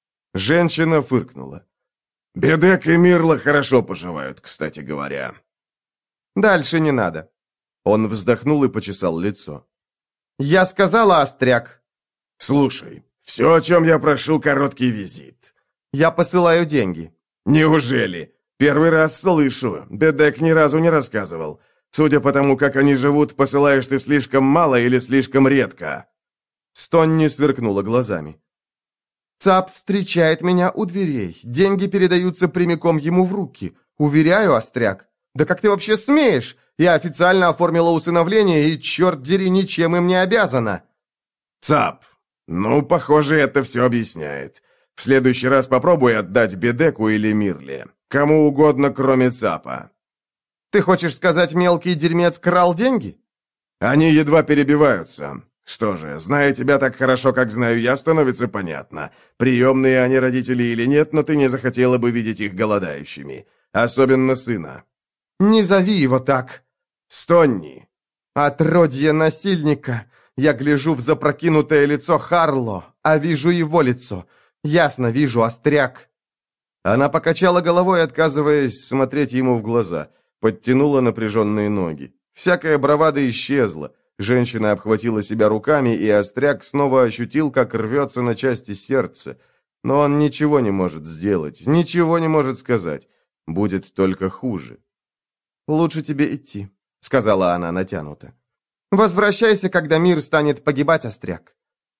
Женщина фыркнула. «Бедек и Мирла хорошо поживают, кстати говоря». «Дальше не надо». Он вздохнул и почесал лицо. «Я сказала, остряк». «Слушай, все, о чем я прошу, короткий визит». «Я посылаю деньги». «Неужели? Первый раз слышу. Бедек ни разу не рассказывал. Судя по тому, как они живут, посылаешь ты слишком мало или слишком редко?» Стонни сверкнула глазами. «Цап встречает меня у дверей. Деньги передаются прямиком ему в руки. Уверяю, остряк. Да как ты вообще смеешь? Я официально оформила усыновление и, черт дери, ничем им не обязана». «Цап, ну, похоже, это все объясняет. В следующий раз попробуй отдать Бедеку или Мирле. Кому угодно, кроме Цапа». «Ты хочешь сказать, мелкий дерьмец крал деньги?» «Они едва перебиваются. Что же, зная тебя так хорошо, как знаю я, становится понятно. Приемные они родители или нет, но ты не захотела бы видеть их голодающими. Особенно сына». «Не зови его так». «Стонни». «Отродье насильника. Я гляжу в запрокинутое лицо Харло, а вижу его лицо. Ясно вижу, остряк». Она покачала головой, отказываясь смотреть ему в глаза. Подтянула напряженные ноги. Всякая бравада исчезла. Женщина обхватила себя руками, и остряк снова ощутил, как рвется на части сердце. Но он ничего не может сделать, ничего не может сказать. Будет только хуже. «Лучше тебе идти», — сказала она натянуто. «Возвращайся, когда мир станет погибать, остряк».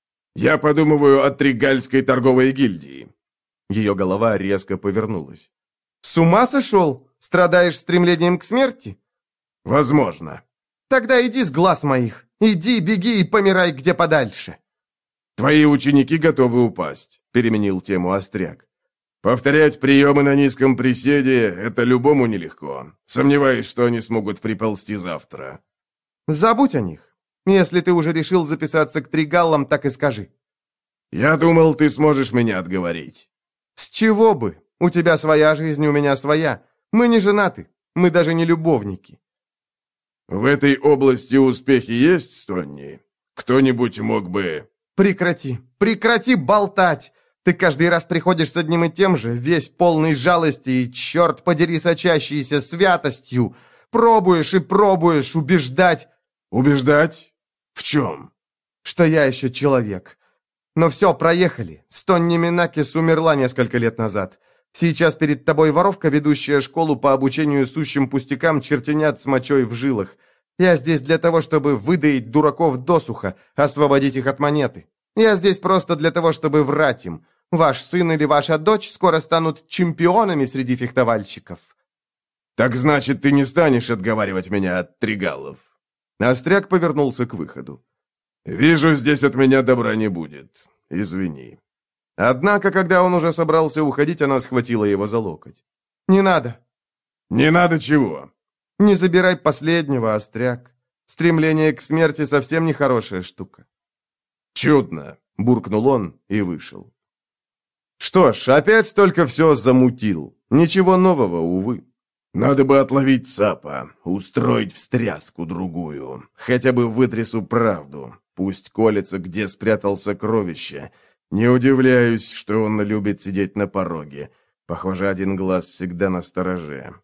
«Я подумываю о Тригальской торговой гильдии». Ее голова резко повернулась. «С ума сошел? Страдаешь стремлением к смерти?» «Возможно». «Тогда иди с глаз моих. Иди, беги и помирай где подальше». «Твои ученики готовы упасть», — переменил тему остряк. «Повторять приемы на низком приседе — это любому нелегко. Сомневаюсь, что они смогут приползти завтра». «Забудь о них. Если ты уже решил записаться к Тригаллам, так и скажи». «Я думал, ты сможешь меня отговорить». «С чего бы? У тебя своя жизнь, у меня своя. Мы не женаты, мы даже не любовники». «В этой области успехи есть, Стонни? Кто-нибудь мог бы...» «Прекрати, прекрати болтать! Ты каждый раз приходишь с одним и тем же, весь полный жалости и, черт подери, сочащийся святостью. Пробуешь и пробуешь убеждать...» «Убеждать? В чем?» «Что я еще человек. Но все, проехали. Стонни Минакис умерла несколько лет назад. Сейчас перед тобой воровка, ведущая школу по обучению сущим пустякам, чертенят с мочой в жилах. Я здесь для того, чтобы выдаить дураков досуха, освободить их от монеты. Я здесь просто для того, чтобы врать им. Ваш сын или ваша дочь скоро станут чемпионами среди фехтовальщиков». «Так значит, ты не станешь отговаривать меня от тригаллов?» Остряк повернулся к выходу. «Вижу, здесь от меня добра не будет. Извини». Однако, когда он уже собрался уходить, она схватила его за локоть. «Не надо». «Не надо чего?» «Не забирай последнего, остряк. Стремление к смерти совсем не хорошая штука». «Чудно», — буркнул он и вышел. Что ж, опять только все замутил. Ничего нового, увы. «Надо бы отловить Цапа, устроить встряску другую. Хотя бы вытрясу правду. Пусть колется, где спрятал сокровище. Не удивляюсь, что он любит сидеть на пороге. Похоже, один глаз всегда на стороже».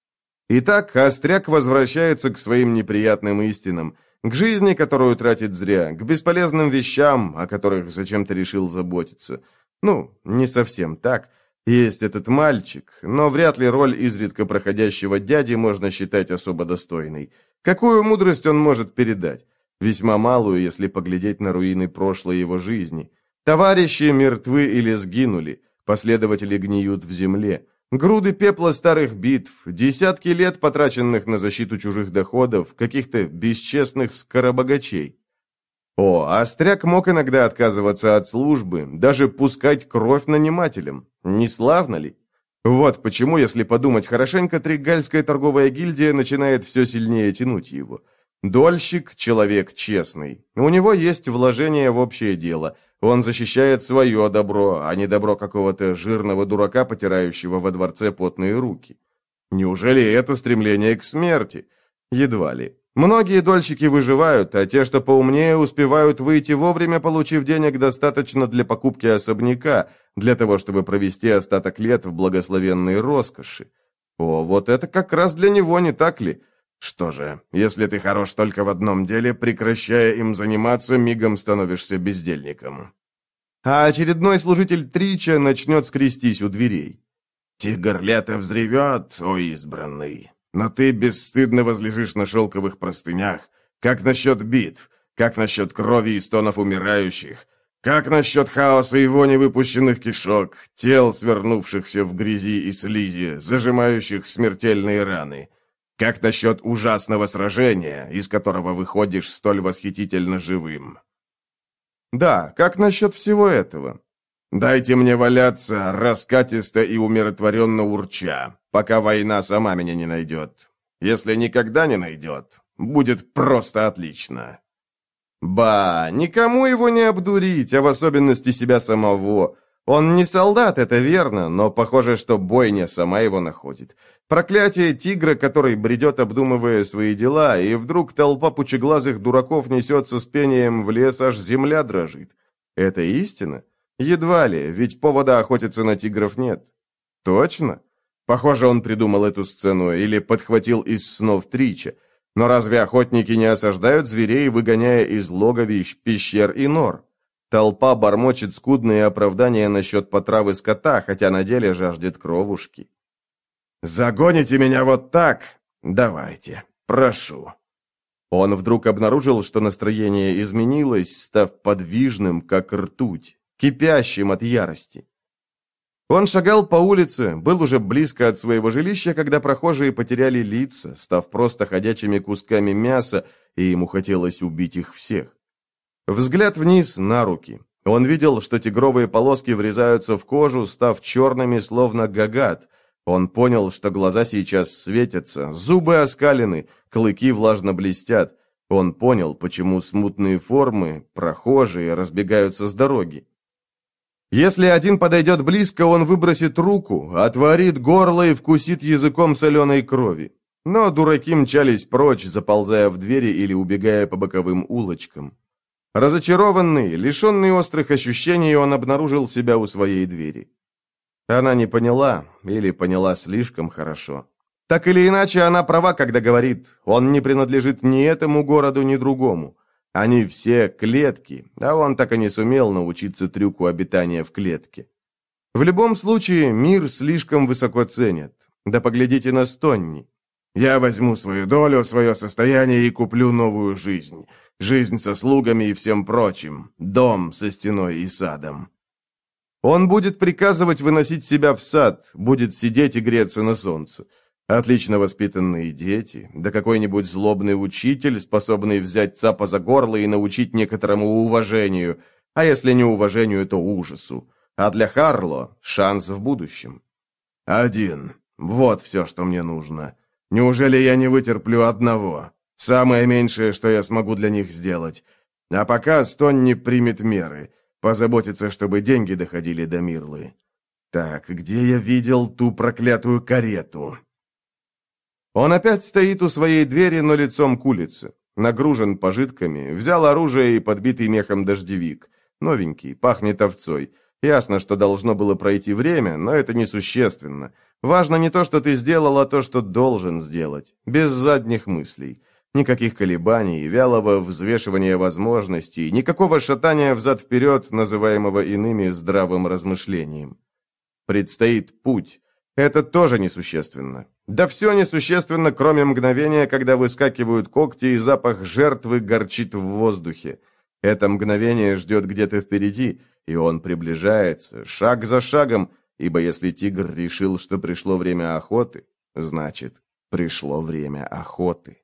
Итак, остряк возвращается к своим неприятным истинам, к жизни, которую тратит зря, к бесполезным вещам, о которых зачем-то решил заботиться. Ну, не совсем так. Есть этот мальчик, но вряд ли роль изредка проходящего дяди можно считать особо достойной. Какую мудрость он может передать? Весьма малую, если поглядеть на руины прошлой его жизни. Товарищи мертвы или сгинули, последователи гниют в земле. Груды пепла старых битв, десятки лет, потраченных на защиту чужих доходов, каких-то бесчестных скоробогачей. О, остряк мог иногда отказываться от службы, даже пускать кровь нанимателям. Не славно ли? Вот почему, если подумать хорошенько, Тригальская торговая гильдия начинает все сильнее тянуть его. Дольщик – человек честный. У него есть вложение в общее дело. Он защищает свое добро, а не добро какого-то жирного дурака, потирающего во дворце потные руки. Неужели это стремление к смерти? Едва ли. Многие дольщики выживают, а те, что поумнее, успевают выйти вовремя, получив денег достаточно для покупки особняка, для того, чтобы провести остаток лет в благословенной роскоши. О, вот это как раз для него, не так ли? Что же, если ты хорош только в одном деле, прекращая им заниматься, мигом становишься бездельником. А очередной служитель Трича начнет скрестись у дверей. «Тигр лето взревет, о избранный! Но ты бесстыдно возлежишь на шелковых простынях. Как насчет битв? Как насчет крови и стонов умирающих? Как насчет хаоса и вони выпущенных кишок, тел, свернувшихся в грязи и слизи, зажимающих смертельные раны? Как насчет ужасного сражения, из которого выходишь столь восхитительно живым?» «Да, как насчет всего этого?» «Дайте мне валяться, раскатисто и умиротворенно урча, пока война сама меня не найдет. Если никогда не найдет, будет просто отлично». Ба, никому его не обдурить, а в особенности себя самого. Он не солдат, это верно, но похоже, что бойня сама его находит. Проклятие тигра, который бредет, обдумывая свои дела, и вдруг толпа пучеглазых дураков несется с пением в лес, аж земля дрожит. Это истина? Едва ли, ведь повода охотиться на тигров нет. Точно? Похоже, он придумал эту сцену или подхватил из снов Трича. Но разве охотники не осаждают зверей, выгоняя из логовищ, пещер и нор? Толпа бормочет скудные оправдания насчет потравы скота, хотя на деле жаждет кровушки. «Загоните меня вот так? Давайте, прошу». Он вдруг обнаружил, что настроение изменилось, став подвижным, как ртуть, кипящим от ярости. Он шагал по улице, был уже близко от своего жилища, когда прохожие потеряли лица, став просто ходячими кусками мяса, и ему хотелось убить их всех. Взгляд вниз на руки. Он видел, что тигровые полоски врезаются в кожу, став черными, словно гагат. Он понял, что глаза сейчас светятся, зубы оскалены, клыки влажно блестят. Он понял, почему смутные формы, прохожие, разбегаются с дороги. Если один подойдет близко, он выбросит руку, отворит горло и вкусит языком соленой крови. Но дураки мчались прочь, заползая в двери или убегая по боковым улочкам. Разочарованный, лишенный острых ощущений, он обнаружил себя у своей двери. Она не поняла, или поняла слишком хорошо. Так или иначе, она права, когда говорит, он не принадлежит ни этому городу, ни другому. Они все клетки, а он так и не сумел научиться трюку обитания в клетке. В любом случае, мир слишком высоко ценят. Да поглядите на Стонни. Я возьму свою долю, свое состояние и куплю новую жизнь. Жизнь со слугами и всем прочим. Дом со стеной и садом. Он будет приказывать выносить себя в сад, будет сидеть и греться на солнце. Отлично воспитанные дети, да какой-нибудь злобный учитель, способный взять цапа за горло и научить некоторому уважению, а если не уважению, то ужасу. А для Харло шанс в будущем. Один. Вот все, что мне нужно. Неужели я не вытерплю одного? Самое меньшее, что я смогу для них сделать. А пока Стонни примет меры, позаботится, чтобы деньги доходили до Мирлы. Так, где я видел ту проклятую карету? Он опять стоит у своей двери, но лицом к улице. Нагружен пожитками, взял оружие и подбитый мехом дождевик. Новенький, пахнет овцой. Ясно, что должно было пройти время, но это несущественно. Важно не то, что ты сделал, а то, что должен сделать. Без задних мыслей. Никаких колебаний, вялого взвешивания возможностей, никакого шатания взад-вперед, называемого иными здравым размышлением. Предстоит путь. Это тоже несущественно. Да все несущественно, кроме мгновения, когда выскакивают когти и запах жертвы горчит в воздухе. Это мгновение ждет где-то впереди, и он приближается, шаг за шагом, ибо если тигр решил, что пришло время охоты, значит, пришло время охоты.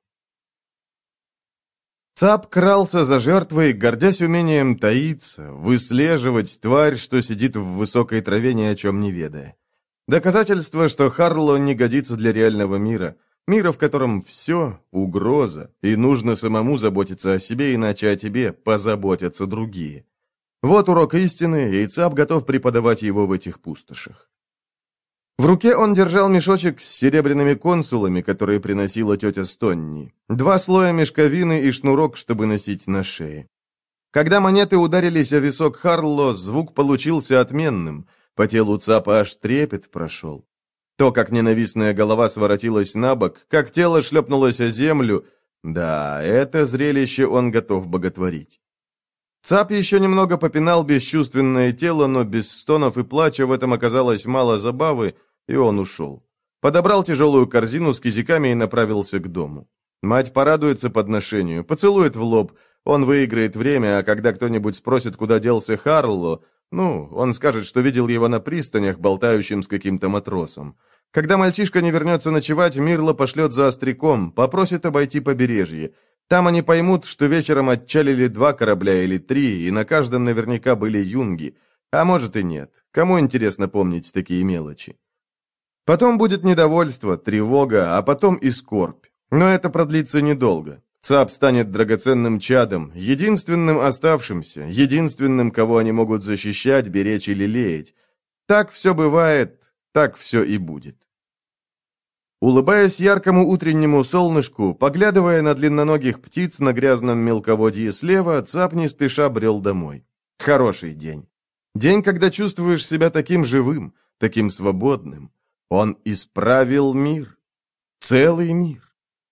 Цап крался за жертвой, гордясь умением таиться, выслеживать тварь, что сидит в высокой траве, ни о чем не ведая. Доказательство, что Харло не годится для реального мира. Мира, в котором все — угроза, и нужно самому заботиться о себе, иначе о тебе позаботятся другие. Вот урок истины, и Цап готов преподавать его в этих пустошах. В руке он держал мешочек с серебряными консулами, которые приносила тетя Стонни. Два слоя мешковины и шнурок, чтобы носить на шее. Когда монеты ударились о висок Харло, звук получился отменным. По телу цапа аж трепет прошел. То, как ненавистная голова своротилась на бок, как тело шлепнулось о землю, да, это зрелище он готов боготворить. Цап еще немного попинал бесчувственное тело, но без стонов и плача в этом оказалось мало забавы, и он ушел. Подобрал тяжелую корзину с кизиками и направился к дому. Мать порадуется подношению, поцелует в лоб, он выиграет время, а когда кто-нибудь спросит, куда делся Харло, ну, он скажет, что видел его на пристанях, болтающим с каким-то матросом. Когда мальчишка не вернется ночевать, Мирло пошлет за остряком, попросит обойти побережье. Там они поймут, что вечером отчалили два корабля или три, и на каждом наверняка были юнги. А может и нет. Кому интересно помнить такие мелочи? Потом будет недовольство, тревога, а потом и скорбь. Но это продлится недолго. Цап станет драгоценным чадом, единственным оставшимся, единственным, кого они могут защищать, беречь или лелеять. Так все бывает, так все и будет. Улыбаясь яркому утреннему солнышку, поглядывая на длинноногих птиц на грязном мелководье слева, Цап не спеша брел домой. Хороший день. День, когда чувствуешь себя таким живым, таким свободным. Он исправил мир. Целый мир.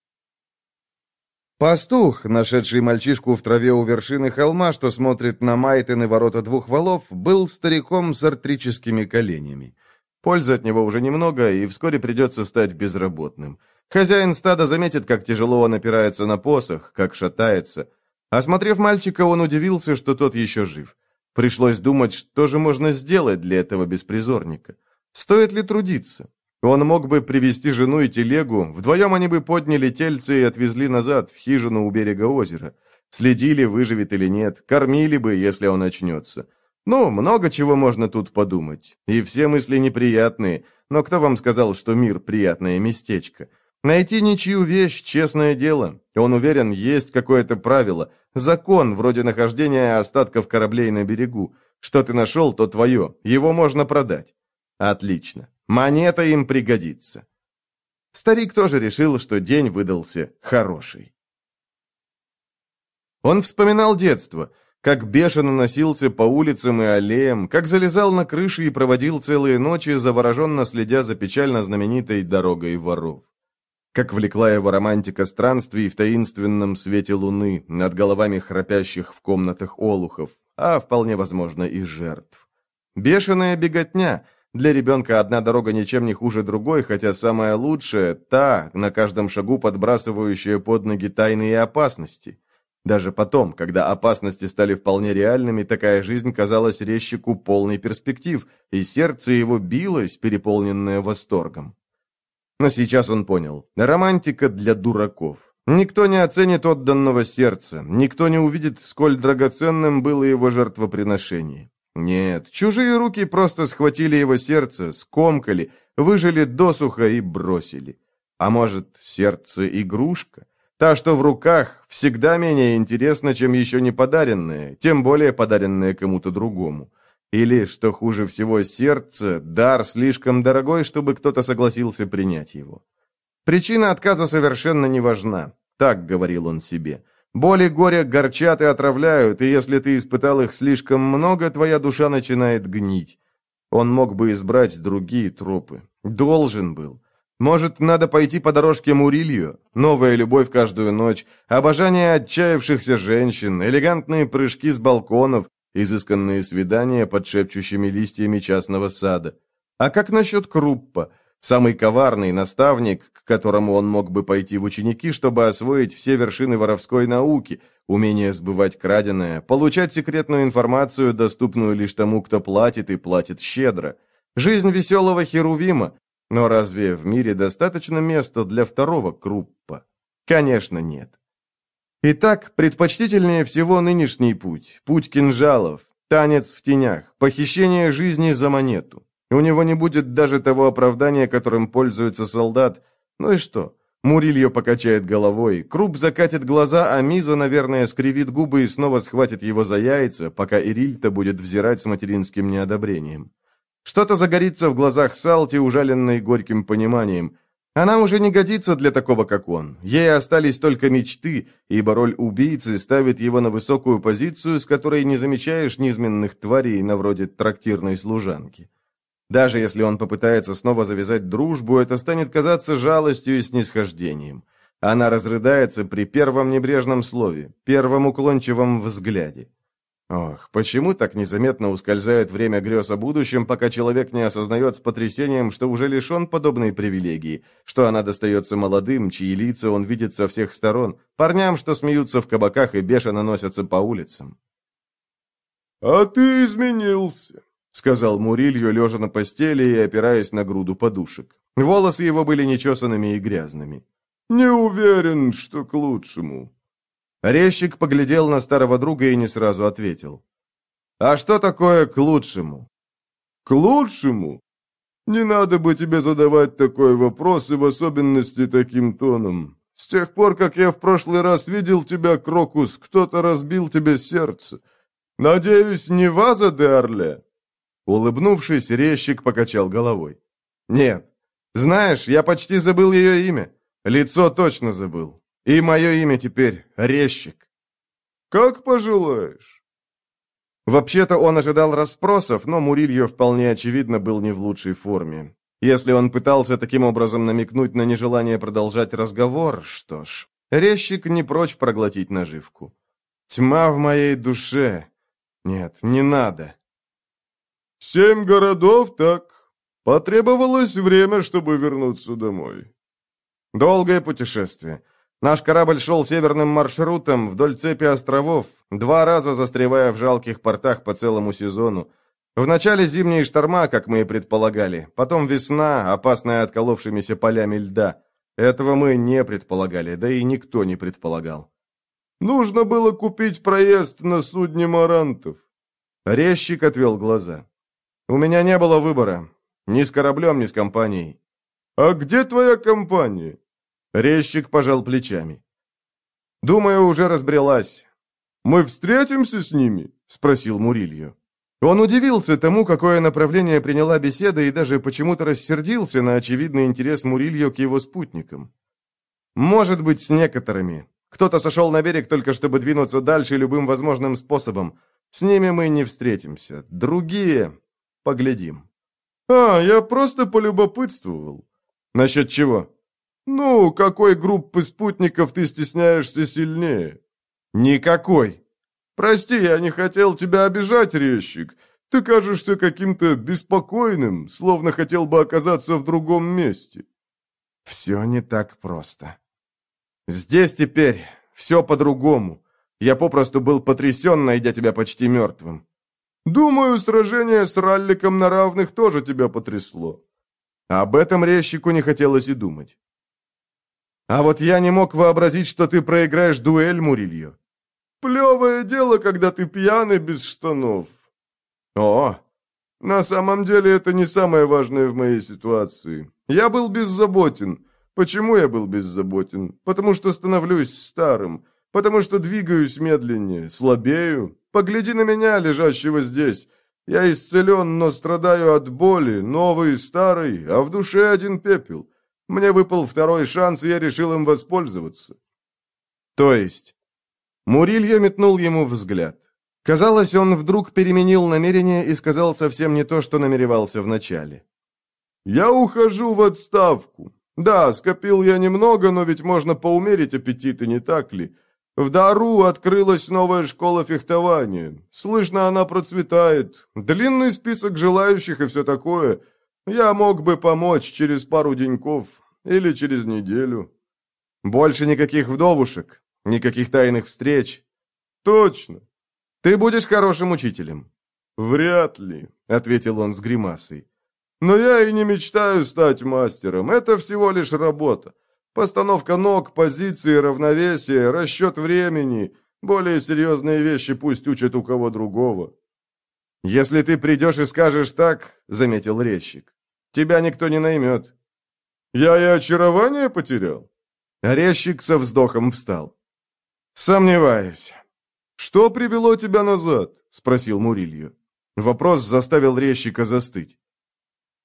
Пастух, нашедший мальчишку в траве у вершины холма, что смотрит на Майтен и ворота двух валов, был стариком с артрическими коленями. Пользы от него уже немного, и вскоре придется стать безработным. Хозяин стада заметит, как тяжело он опирается на посох, как шатается. Осмотрев мальчика, он удивился, что тот еще жив. Пришлось думать, что же можно сделать для этого беспризорника. Стоит ли трудиться? Он мог бы привести жену и телегу, вдвоем они бы подняли тельце и отвезли назад, в хижину у берега озера. Следили, выживет или нет, кормили бы, если он очнется. Ну, много чего можно тут подумать. И все мысли неприятные, но кто вам сказал, что мир — приятное местечко? Найти ничью вещь — честное дело. Он уверен, есть какое-то правило, закон, вроде нахождения остатков кораблей на берегу. Что ты нашел, то твое, его можно продать. Отлично. Монета им пригодится. Старик тоже решил, что день выдался хороший. Он вспоминал детство, как бешено носился по улицам и аллеям, как залезал на крыши и проводил целые ночи, завороженно следя за печально знаменитой дорогой воров. Как влекла его романтика странствий в таинственном свете луны над головами храпящих в комнатах олухов, а вполне возможно и жертв. Бешеная беготня. Для ребенка одна дорога ничем не хуже другой, хотя самая лучшая – та, на каждом шагу подбрасывающая под ноги тайные опасности. Даже потом, когда опасности стали вполне реальными, такая жизнь казалась резчику полной перспектив, и сердце его билось, переполненное восторгом. Но сейчас он понял – романтика для дураков. Никто не оценит отданного сердца, никто не увидит, сколь драгоценным было его жертвоприношение. Нет, чужие руки просто схватили его сердце, скомкали, выжали досуха и бросили. А может, сердце игрушка? Та, что в руках, всегда менее интересна, чем еще не подаренная, тем более подаренная кому-то другому. Или, что хуже всего, сердце, дар слишком дорогой, чтобы кто-то согласился принять его. Причина отказа совершенно не важна, так говорил он себе. Боли горя горчат и отравляют, и если ты испытал их слишком много, твоя душа начинает гнить. Он мог бы избрать другие тропы. Должен был. Может, надо пойти по дорожке Мурильо? Новая любовь каждую ночь, обожание отчаявшихся женщин, элегантные прыжки с балконов, изысканные свидания под шепчущими листьями частного сада. А как насчет Круппа? Самый коварный наставник, к которому он мог бы пойти в ученики, чтобы освоить все вершины воровской науки, умение сбывать краденое, получать секретную информацию, доступную лишь тому, кто платит и платит щедро. Жизнь веселого Херувима. Но разве в мире достаточно места для второго Круппа? Конечно, нет. Итак, предпочтительнее всего нынешний путь, путь кинжалов, танец в тенях, похищение жизни за монету. У него не будет даже того оправдания, которым пользуется солдат. Ну и что? Мурильо покачает головой, Круп закатит глаза, а Миза, наверное, скривит губы и снова схватит его за яйца, пока Ирильта будет взирать с материнским неодобрением. Что-то загорится в глазах Салти, ужаленной горьким пониманием. Она уже не годится для такого, как он. Ей остались только мечты, ибо роль убийцы ставит его на высокую позицию, с которой не замечаешь низменных тварей на вроде трактирной служанки. Даже если он попытается снова завязать дружбу, это станет казаться жалостью и снисхождением. Она разрыдается при первом небрежном слове, первом уклончивом взгляде. Ох, почему так незаметно ускользает время грез о будущем, пока человек не осознает с потрясением, что уже лишен подобной привилегии, что она достается молодым, чьи лица он видит со всех сторон, парням, что смеются в кабаках и бешено носятся по улицам. «А ты изменился», — сказал Мурильо, лежа на постели и опираясь на груду подушек. Волосы его были нечесанными и грязными. «Не уверен, что к лучшему». Резчик поглядел на старого друга и не сразу ответил. «А что такое к лучшему?» «К лучшему? Не надо бы тебе задавать такой вопрос, и в особенности таким тоном. С тех пор, как я в прошлый раз видел тебя, Крокус, кто-то разбил тебе сердце. Надеюсь, не Ваза де Орле?» Улыбнувшись, резчик покачал головой. «Нет. Знаешь, я почти забыл ее имя. Лицо точно забыл. И мое имя теперь Резчик». «Как пожелаешь». Вообще-то он ожидал расспросов, но Мурильо вполне очевидно был не в лучшей форме. Если он пытался таким образом намекнуть на нежелание продолжать разговор, что ж, Резчик не прочь проглотить наживку. «Тьма в моей душе. Нет, не надо». «Семь городов, так? Потребовалось время, чтобы вернуться домой». «Долгое путешествие. Наш корабль шел северным маршрутом вдоль цепи островов, два раза застревая в жалких портах по целому сезону. Вначале зимние шторма, как мы и предполагали, потом весна, опасная отколовшимися полями льда. Этого мы не предполагали, да и никто не предполагал». «Нужно было купить проезд на судне марантов». Резчик отвел глаза. «У меня не было выбора. Ни с кораблем, ни с компанией». «А где твоя компания?» Резчик пожал плечами. «Думаю, уже разбрелась». «Мы встретимся с ними?» — спросил Мурильо. Он удивился тому, какое направление приняла беседа, и даже почему-то рассердился на очевидный интерес Мурильо к его спутникам. «Может быть, с некоторыми. Кто-то сошел на берег только чтобы двинуться дальше любым возможным способом. С ними мы не встретимся. Другие... Поглядим». «А, я просто полюбопытствовал». «Насчет чего?» «Ну, какой группы спутников ты стесняешься сильнее?» «Никакой». «Прости, я не хотел тебя обижать, резчик. Ты кажешься каким-то беспокойным, словно хотел бы оказаться в другом месте». «Все не так просто. Здесь теперь все по-другому. Я попросту был потрясен, найдя тебя почти мертвым». «Думаю, сражение с Ралликом на равных тоже тебя потрясло». Об этом резчику не хотелось и думать. «А вот я не мог вообразить, что ты проиграешь дуэль, Мурильо». «Плевое дело, когда ты пьяный без штанов». «О, на самом деле это не самое важное в моей ситуации. Я был беззаботен. Почему я был беззаботен? Потому что становлюсь старым. Потому что двигаюсь медленнее, слабею. Погляди на меня, лежащего здесь. Я исцелен, но страдаю от боли, новый, старый, а в душе один пепел. Мне выпал второй шанс, и я решил им воспользоваться». «То есть?» Мурильо метнул ему взгляд. Казалось, он вдруг переменил намерение и сказал совсем не то, что намеревался вначале. «Я ухожу в отставку. Да, скопил я немного, но ведь можно поумерить аппетиты, не так ли? В Дару открылась новая школа фехтования. Слышно, она процветает. Длинный список желающих и все такое. Я мог бы помочь через пару деньков или через неделю». «Больше никаких вдовушек, никаких тайных встреч». «Точно». «Ты будешь хорошим учителем». «Вряд ли», — ответил он с гримасой. «Но я и не мечтаю стать мастером. Это всего лишь работа. Постановка ног, позиции, равновесие, расчет времени. Более серьезные вещи пусть учат у кого другого». «Если ты придешь и скажешь так, — заметил резчик, — тебя никто не наймет». «Я и очарование потерял?» Резчик со вздохом встал. «Сомневаюсь». «Что привело тебя назад?» — спросил Мурильо. Вопрос заставил резчика застыть.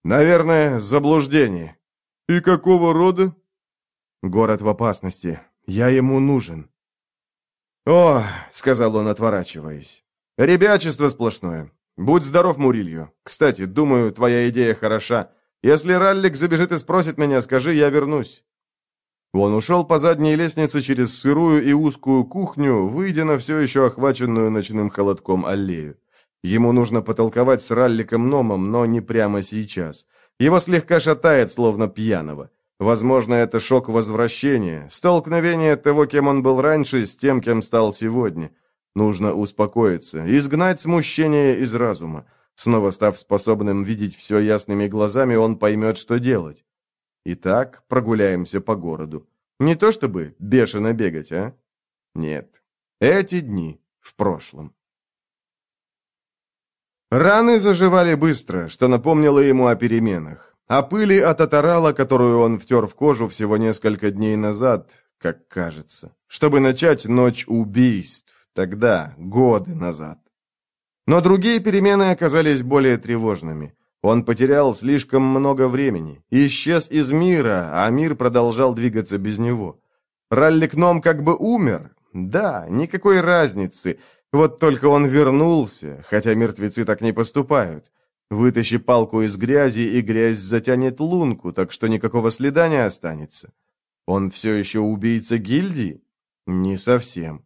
«Наверное, заблуждение». «И какого рода?» «Город в опасности. Я ему нужен». «О», — сказал он, отворачиваясь, — «ребячество сплошное. Будь здоров, Мурилью. Кстати, думаю, твоя идея хороша. Если Раллик забежит и спросит меня, скажи, я вернусь». Он ушел по задней лестнице через сырую и узкую кухню, выйдя на все еще охваченную ночным холодком аллею. Ему нужно потолковать с Ралликом Номом, но не прямо сейчас. Его слегка шатает, словно пьяного. Возможно, это шок возвращения, столкновение того, кем он был раньше, с тем, кем стал сегодня. Нужно успокоиться, изгнать смущение из разума. Снова став способным видеть все ясными глазами, он поймет, что делать. Итак, прогуляемся по городу. Не то чтобы бешено бегать, а? Нет. Эти дни в прошлом. Раны заживали быстро, что напомнило ему о переменах. О пыли от атарала, которую он втер в кожу всего несколько дней назад, как кажется, чтобы начать ночь убийств, тогда, годы назад. Но другие перемены оказались более тревожными. Он потерял слишком много времени, исчез из мира, а мир продолжал двигаться без него. Раллик Ном как бы умер? Да, никакой разницы. Вот только он вернулся, хотя мертвецы так не поступают. Вытащи палку из грязи, и грязь затянет лунку, так что никакого следа не останется. Он все еще убийца гильдии? Не совсем.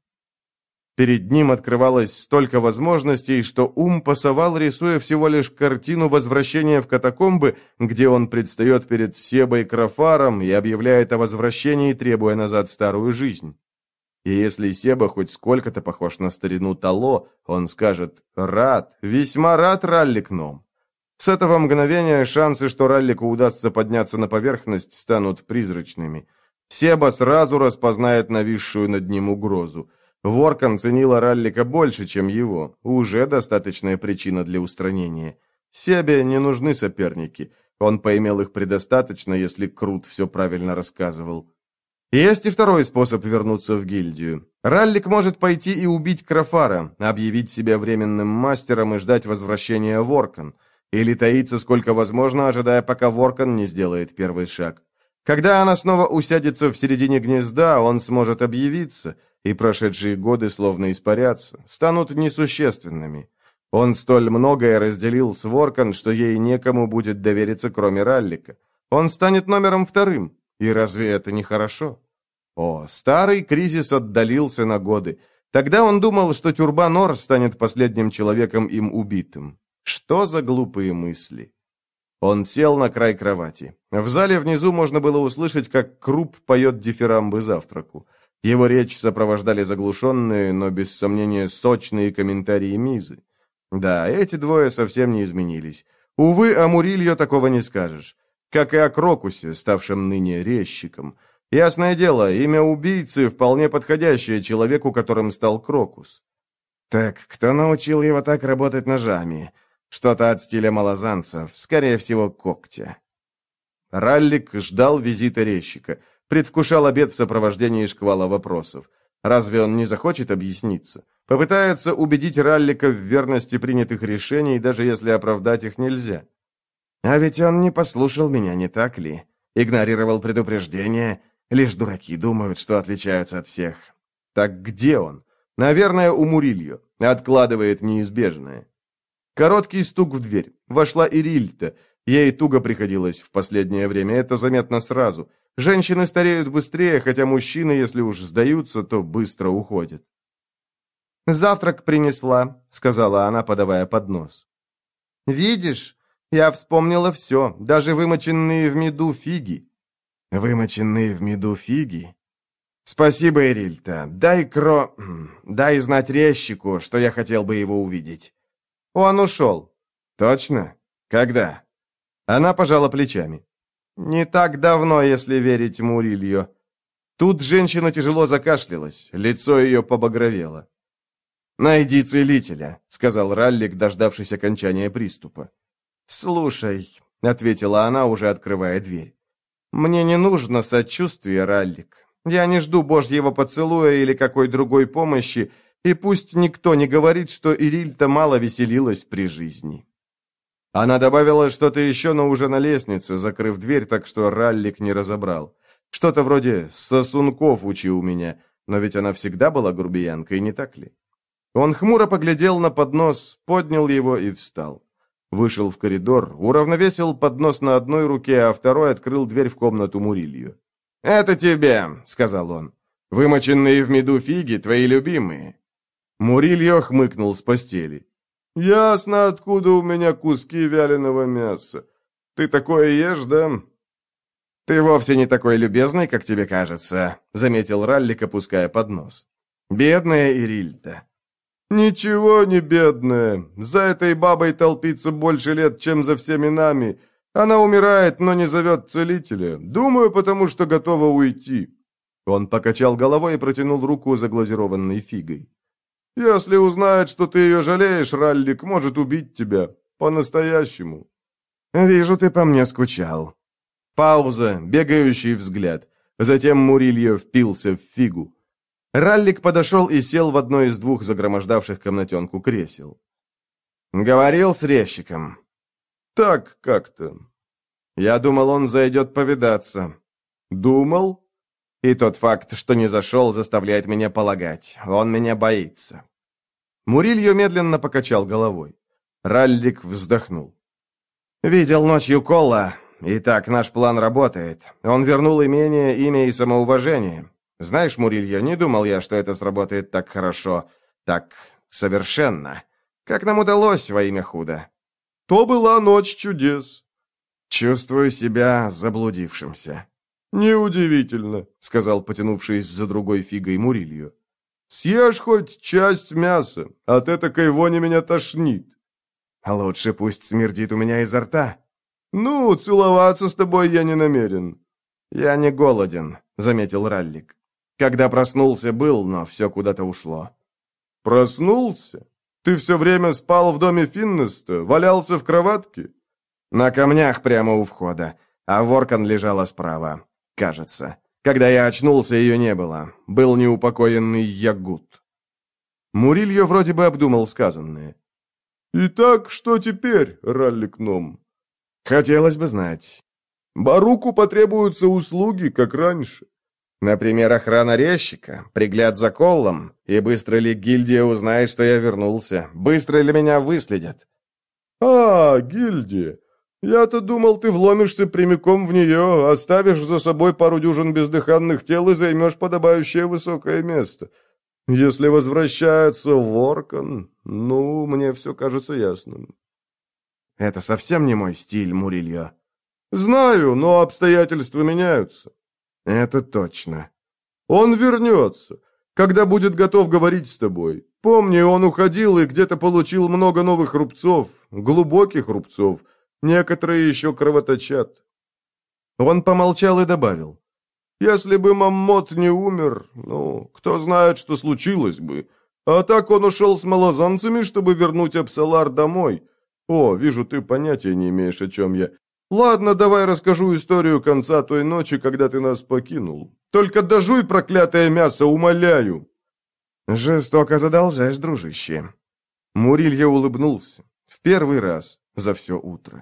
Перед ним открывалось столько возможностей, что ум пасовал, рисуя всего лишь картину возвращения в катакомбы, где он предстает перед Себой Крофаром и объявляет о возвращении, требуя назад старую жизнь. И если Себа хоть сколько-то похож на старину Тало, он скажет «рад, весьма рад, Раллик Ном». С этого мгновения шансы, что Раллику удастся подняться на поверхность, станут призрачными. Себа сразу распознает нависшую над ним угрозу. Воркан ценила Раллика больше, чем его. Уже достаточная причина для устранения. Себе не нужны соперники. Он поимел их предостаточно, если Крут все правильно рассказывал. Есть и второй способ вернуться в гильдию. Раллик может пойти и убить Крофара, объявить себя временным мастером и ждать возвращения Воркан. Или таиться сколько возможно, ожидая, пока Воркан не сделает первый шаг. Когда она снова усядется в середине гнезда, он сможет объявиться, и прошедшие годы словно испарятся, станут несущественными. Он столь многое разделил с Воркан, что ей некому будет довериться, кроме Раллика. Он станет номером вторым. И разве это не хорошо? О, старый кризис отдалился на годы. Тогда он думал, что Тюрбанор станет последним человеком им убитым. Что за глупые мысли? Он сел на край кровати. В зале внизу можно было услышать, как Круп поет дифирамбы завтраку. Его речь сопровождали заглушенные, но без сомнения сочные комментарии Мизы. Да, эти двое совсем не изменились. Увы, о Мурильо такого не скажешь. Как и о Крокусе, ставшем ныне резчиком. Ясное дело, имя убийцы вполне подходящее человеку, которым стал Крокус. Так, кто научил его так работать ножами? Что-то от стиля малозанцев, скорее всего, когтя. Раллик ждал визита резчика, предвкушал обед в сопровождении шквала вопросов. Разве он не захочет объясниться? Попытается убедить Раллика в верности принятых решений, даже если оправдать их нельзя. А ведь он не послушал меня, не так ли? Игнорировал предупреждения. Лишь дураки думают, что отличаются от всех. Так где он? Наверное, у Мурильо. Откладывает неизбежное. Короткий стук в дверь. Вошла Ирильта. Ей туго приходилось в последнее время, это заметно сразу. Женщины стареют быстрее, хотя мужчины, если уж сдаются, то быстро уходят. «Завтрак принесла», — сказала она, подавая поднос. «Видишь, я вспомнила все, даже вымоченные в меду фиги». «Вымоченные в меду фиги?» «Спасибо, Ирильта. Дай кро... Дай знать резчику, что я хотел бы его увидеть». «Он ушел». «Точно? Когда?» Она пожала плечами. «Не так давно, если верить Мурильо». Тут женщина тяжело закашлялась, лицо ее побагровело. «Найди целителя», — сказал Раллик, дождавшись окончания приступа. «Слушай», — ответила она, уже открывая дверь. «Мне не нужно сочувствия, Раллик. Я не жду божьего поцелуя или какой другой помощи, и пусть никто не говорит, что Ирильта мало веселилась при жизни». Она добавила что-то еще, но уже на лестнице, закрыв дверь так, что Раллик не разобрал. Что-то вроде «сосунков учи у меня», но ведь она всегда была грубиянкой, не так ли? Он хмуро поглядел на поднос, поднял его и встал. Вышел в коридор, уравновесил поднос на одной руке, а второй открыл дверь в комнату Мурилью. «Это тебе», — сказал он. «Вымоченные в меду фиги, твои любимые». Мурильо хмыкнул с постели. «Ясно, откуда у меня куски вяленого мяса. Ты такое ешь, да?» «Ты вовсе не такой любезный, как тебе кажется», — заметил Раллик, опуская поднос. «Бедная Ирильда». «Ничего не бедная. За этой бабой толпится больше лет, чем за всеми нами. Она умирает, но не зовет целителя. Думаю, потому что готова уйти». Он покачал головой и протянул руку за глазированной фигой. «Если узнает, что ты ее жалеешь, Раллик может убить тебя. По-настоящему». «Вижу, ты по мне скучал». Пауза, бегающий взгляд. Затем Мурильо впился в фигу. Раллик подошел и сел в одно из двух загромождавших комнатенку кресел. «Говорил с резчиком?» «Так как-то». «Я думал, он зайдет повидаться». «Думал?» «И тот факт, что не зашел, заставляет меня полагать. Он меня боится». Мурильо медленно покачал головой. Раллик вздохнул. «Видел ночью Колла. Итак, наш план работает. Он вернул имение, имя и самоуважение. Знаешь, Мурильо, не думал я, что это сработает так хорошо, так совершенно. Как нам удалось во имя худо?» «То была ночь чудес». «Чувствую себя заблудившимся». «Неудивительно», — сказал, потянувшись за другой фигой Мурильо. «Съешь хоть часть мяса, от этакой вони меня тошнит». «Лучше пусть смердит у меня изо рта». «Ну, целоваться с тобой я не намерен». «Я не голоден», — заметил Раллик. «Когда проснулся, был, но все куда-то ушло». «Проснулся? Ты все время спал в доме Финнеста, валялся в кроватке?» «На камнях прямо у входа, а Воркан лежала справа, кажется. Когда я очнулся, ее не было. Был неупокоенный Ягут». Мурильо вроде бы обдумал сказанное. «Итак, что теперь, Раллик Ном?» «Хотелось бы знать». «Баруку потребуются услуги, как раньше». «Например, охрана резчика, пригляд за Коллом, и быстро ли гильдия узнает, что я вернулся? Быстро ли меня выследят?» «А, гильдия. Я-то думал, ты вломишься прямиком в нее, оставишь за собой пару дюжин бездыханных тел и займешь подобающее высокое место. Если возвращается Воркан, ну, мне все кажется ясным». «Это совсем не мой стиль, Мурильо». «Знаю, но обстоятельства меняются». «Это точно». «Он вернется, когда будет готов говорить с тобой. Помни, он уходил и где-то получил много новых рубцов, глубоких рубцов. Некоторые еще кровоточат». Он помолчал и добавил. «Если бы Маммот не умер, ну, кто знает, что случилось бы. А так он ушел с малозанцами, чтобы вернуть Апсалар домой. О, вижу, ты понятия не имеешь, о чем я. Ладно, давай расскажу историю конца той ночи, когда ты нас покинул. Только дожуй проклятое мясо, умоляю». «Жестоко задолжаешь, дружище». Мурильо улыбнулся. В первый раз за все утро.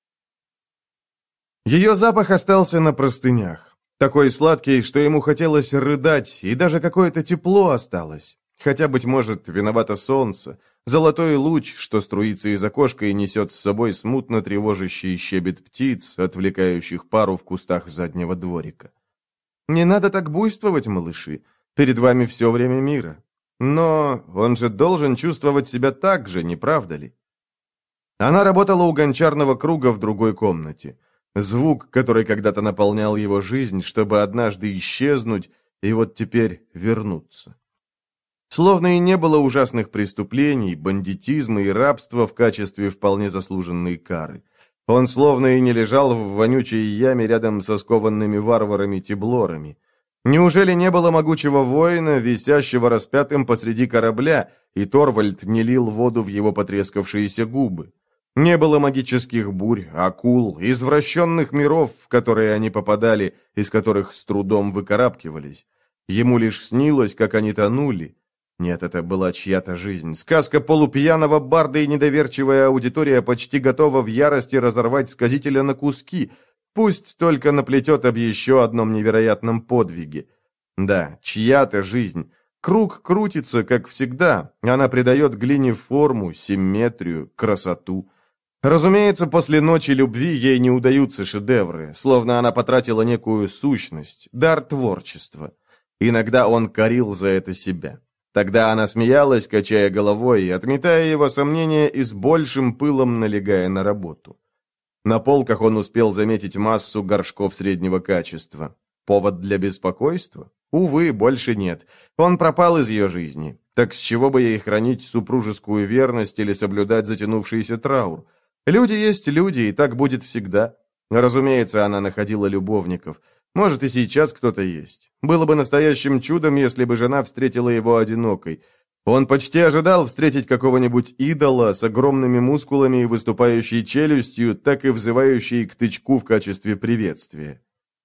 Ее запах остался на простынях. Такой сладкий, что ему хотелось рыдать, и даже какое-то тепло осталось. Хотя, быть может, виновато солнце, золотой луч, что струится из окошка и несет с собой смутно тревожащий щебет птиц, отвлекающих пару в кустах заднего дворика. «Не надо так буйствовать, малыши. Перед вами все время мира. Но он же должен чувствовать себя так же, не правда ли?» Она работала у гончарного круга в другой комнате. Звук, который когда-то наполнял его жизнь, чтобы однажды исчезнуть, и вот теперь вернуться. Словно и не было ужасных преступлений, бандитизма и рабства в качестве вполне заслуженной кары. Он словно и не лежал в вонючей яме рядом со скованными варварами-тиблорами. Неужели не было могучего воина, висящего распятым посреди корабля, и Торвальд не лил воду в его потрескавшиеся губы? Не было магических бурь, акул, извращенных миров, в которые они попадали, из которых с трудом выкарабкивались. Ему лишь снилось, как они тонули. Нет, это была чья-то жизнь. Сказка полупьяного барда, и недоверчивая аудитория почти готова в ярости разорвать сказителя на куски. Пусть только наплетет об еще одном невероятном подвиге. Да, чья-то жизнь. Круг крутится, как всегда. Она придает глине форму, симметрию, красоту. Разумеется, после ночи любви ей не удаются шедевры, словно она потратила некую сущность, дар творчества. Иногда он корил за это себя. Тогда она смеялась, качая головой, отметая его сомнения и с большим пылом налегая на работу. На полках он успел заметить массу горшков среднего качества. Повод для беспокойства? Увы, больше нет. Он пропал из ее жизни. Так с чего бы ей хранить супружескую верность или соблюдать затянувшийся траур? Люди есть люди, и так будет всегда. Разумеется, она находила любовников. Может, и сейчас кто-то есть. Было бы настоящим чудом, если бы жена встретила его одинокой. Он почти ожидал встретить какого-нибудь идола с огромными мускулами и выступающей челюстью, так и взывающей к тычку в качестве приветствия.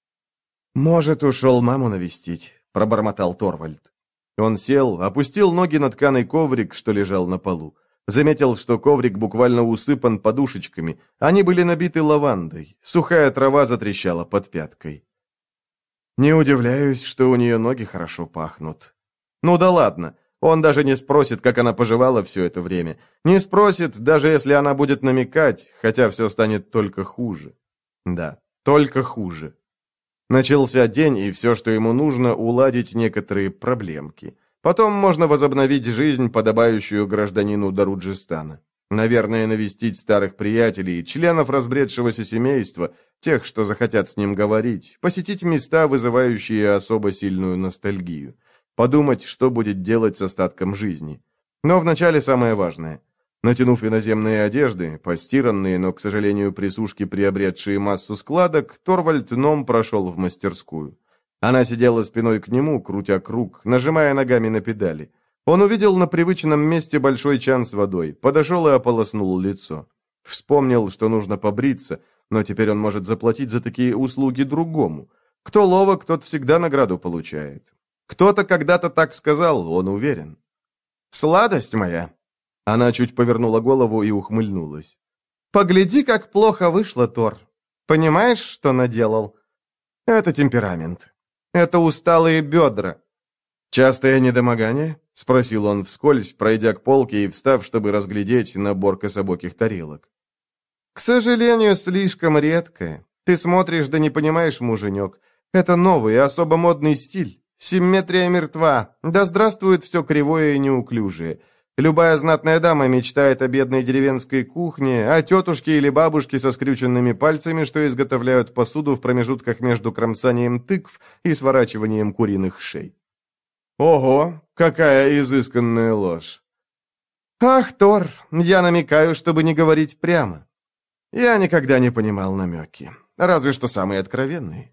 «Может, ушел маму навестить», — пробормотал Торвальд. Он сел, опустил ноги на тканый коврик, что лежал на полу. Заметил, что коврик буквально усыпан подушечками. Они были набиты лавандой. Сухая трава затрещала под пяткой. Не удивляюсь, что у нее ноги хорошо пахнут. Ну да ладно, он даже не спросит, как она поживала все это время. Не спросит, даже если она будет намекать, хотя все станет только хуже. Да, только хуже. Начался день, и все, что ему нужно, уладить некоторые проблемки. Потом можно возобновить жизнь, подобающую гражданину Даруджистана. Наверное, навестить старых приятелей, членов разбредшегося семейства, тех, что захотят с ним говорить, посетить места, вызывающие особо сильную ностальгию, подумать, что будет делать с остатком жизни. Но вначале самое важное. Натянув иноземные одежды, постиранные, но, к сожалению, при сушке приобретшие массу складок, Торвальд Ном прошел в мастерскую. Она сидела спиной к нему, крутя круг, нажимая ногами на педали. Он увидел на привычном месте большой чан с водой, подошел и ополоснул лицо. Вспомнил, что нужно побриться, но теперь он может заплатить за такие услуги другому. Кто ловок, тот всегда награду получает. Кто-то когда-то так сказал, он уверен. «Сладость моя!» Она чуть повернула голову и ухмыльнулась. «Погляди, как плохо вышло, Тор. Понимаешь, что наделал? Это темперамент. Это усталые бедра». «Частое недомогание?» — спросил он вскользь, пройдя к полке и встав, чтобы разглядеть набор кособоких тарелок. «К сожалению, слишком редкое. Ты смотришь, да не понимаешь, муженек. Это новый, особо модный стиль. Симметрия мертва. Да здравствует все кривое и неуклюжее. Любая знатная дама мечтает о бедной деревенской кухне, о тетушке или бабушке со скрюченными пальцами, что изготовляют посуду в промежутках между кромсанием тыкв и сворачиванием куриных шей». «Ого, какая изысканная ложь!» «Ах, Тор, я намекаю, чтобы не говорить прямо. Я никогда не понимал намеки, разве что самые откровенные.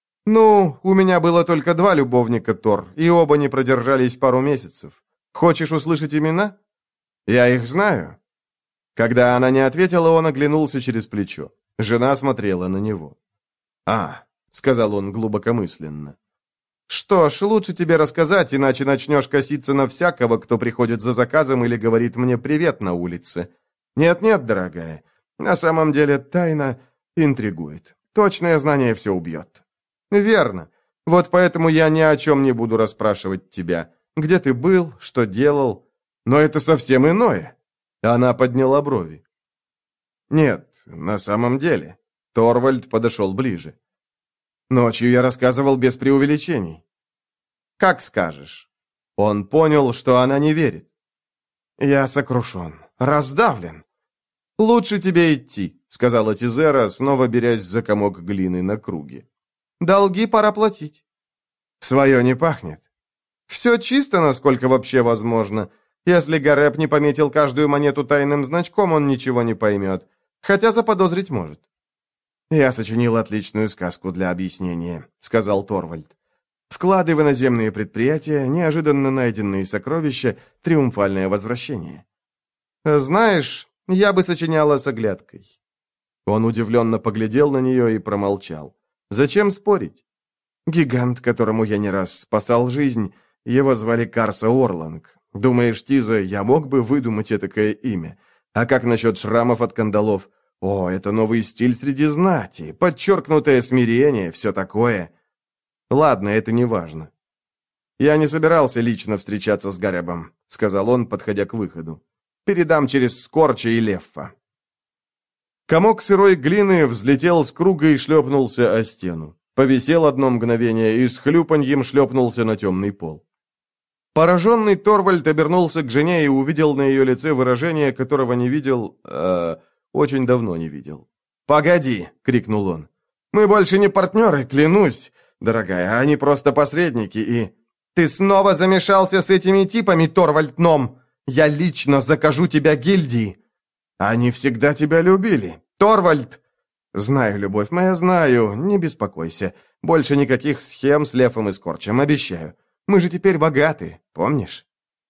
Ну, у меня было только два любовника, Тор, и оба не продержались пару месяцев. Хочешь услышать имена? Я их знаю». Когда она не ответила, он оглянулся через плечо. Жена смотрела на него. «А», — сказал он глубокомысленно. «Что ж, лучше тебе рассказать, иначе начнешь коситься на всякого, кто приходит за заказом или говорит мне «привет» на улице. Нет-нет, дорогая, на самом деле тайна интригует. Точное знание все убьет». «Верно. Вот поэтому я ни о чем не буду расспрашивать тебя. Где ты был, что делал? Но это совсем иное». Она подняла брови. «Нет, на самом деле». Торвальд подошел ближе. «Ночью я рассказывал без преувеличений». «Как скажешь». Он понял, что она не верит. «Я сокрушен, раздавлен». «Лучше тебе идти», — сказала Тизера, снова берясь за комок глины на круге. «Долги пора платить». «Свое не пахнет». «Все чисто, насколько вообще возможно. Если Гареп не пометил каждую монету тайным значком, он ничего не поймет. Хотя заподозрить может». «Я сочинил отличную сказку для объяснения», — сказал Торвальд. «Вклады в иноземные предприятия, неожиданно найденные сокровища, триумфальное возвращение». «Знаешь, я бы сочиняла с оглядкой». Он удивленно поглядел на нее и промолчал. «Зачем спорить?» «Гигант, которому я не раз спасал жизнь, его звали Карса Орланг. Думаешь, Тиза, я мог бы выдумать этакое имя? А как насчет шрамов от кандалов? О, это новый стиль среди знати, подчеркнутое смирение, все такое. Ладно, это не важно. Я не собирался лично встречаться с Гаребом, сказал он, подходя к выходу. Передам через Скорча и Леффа. Комок сырой глины взлетел с круга и шлепнулся о стену. Повисел одно мгновение и с хлюпаньем шлепнулся на темный пол. Пораженный Торвальд обернулся к жене и увидел на ее лице выражение, которого не видел... Э, очень давно не видел. «Погоди!» — крикнул он. «Мы больше не партнеры, клянусь, дорогая, они просто посредники и...» «Ты снова замешался с этими типами, Торвальд Ном! Я лично закажу тебя гильдии!» «Они всегда тебя любили, Торвальд!» «Знаю, любовь моя, знаю, не беспокойся. Больше никаких схем с Лефом и Скорчем, обещаю. Мы же теперь богаты, помнишь?»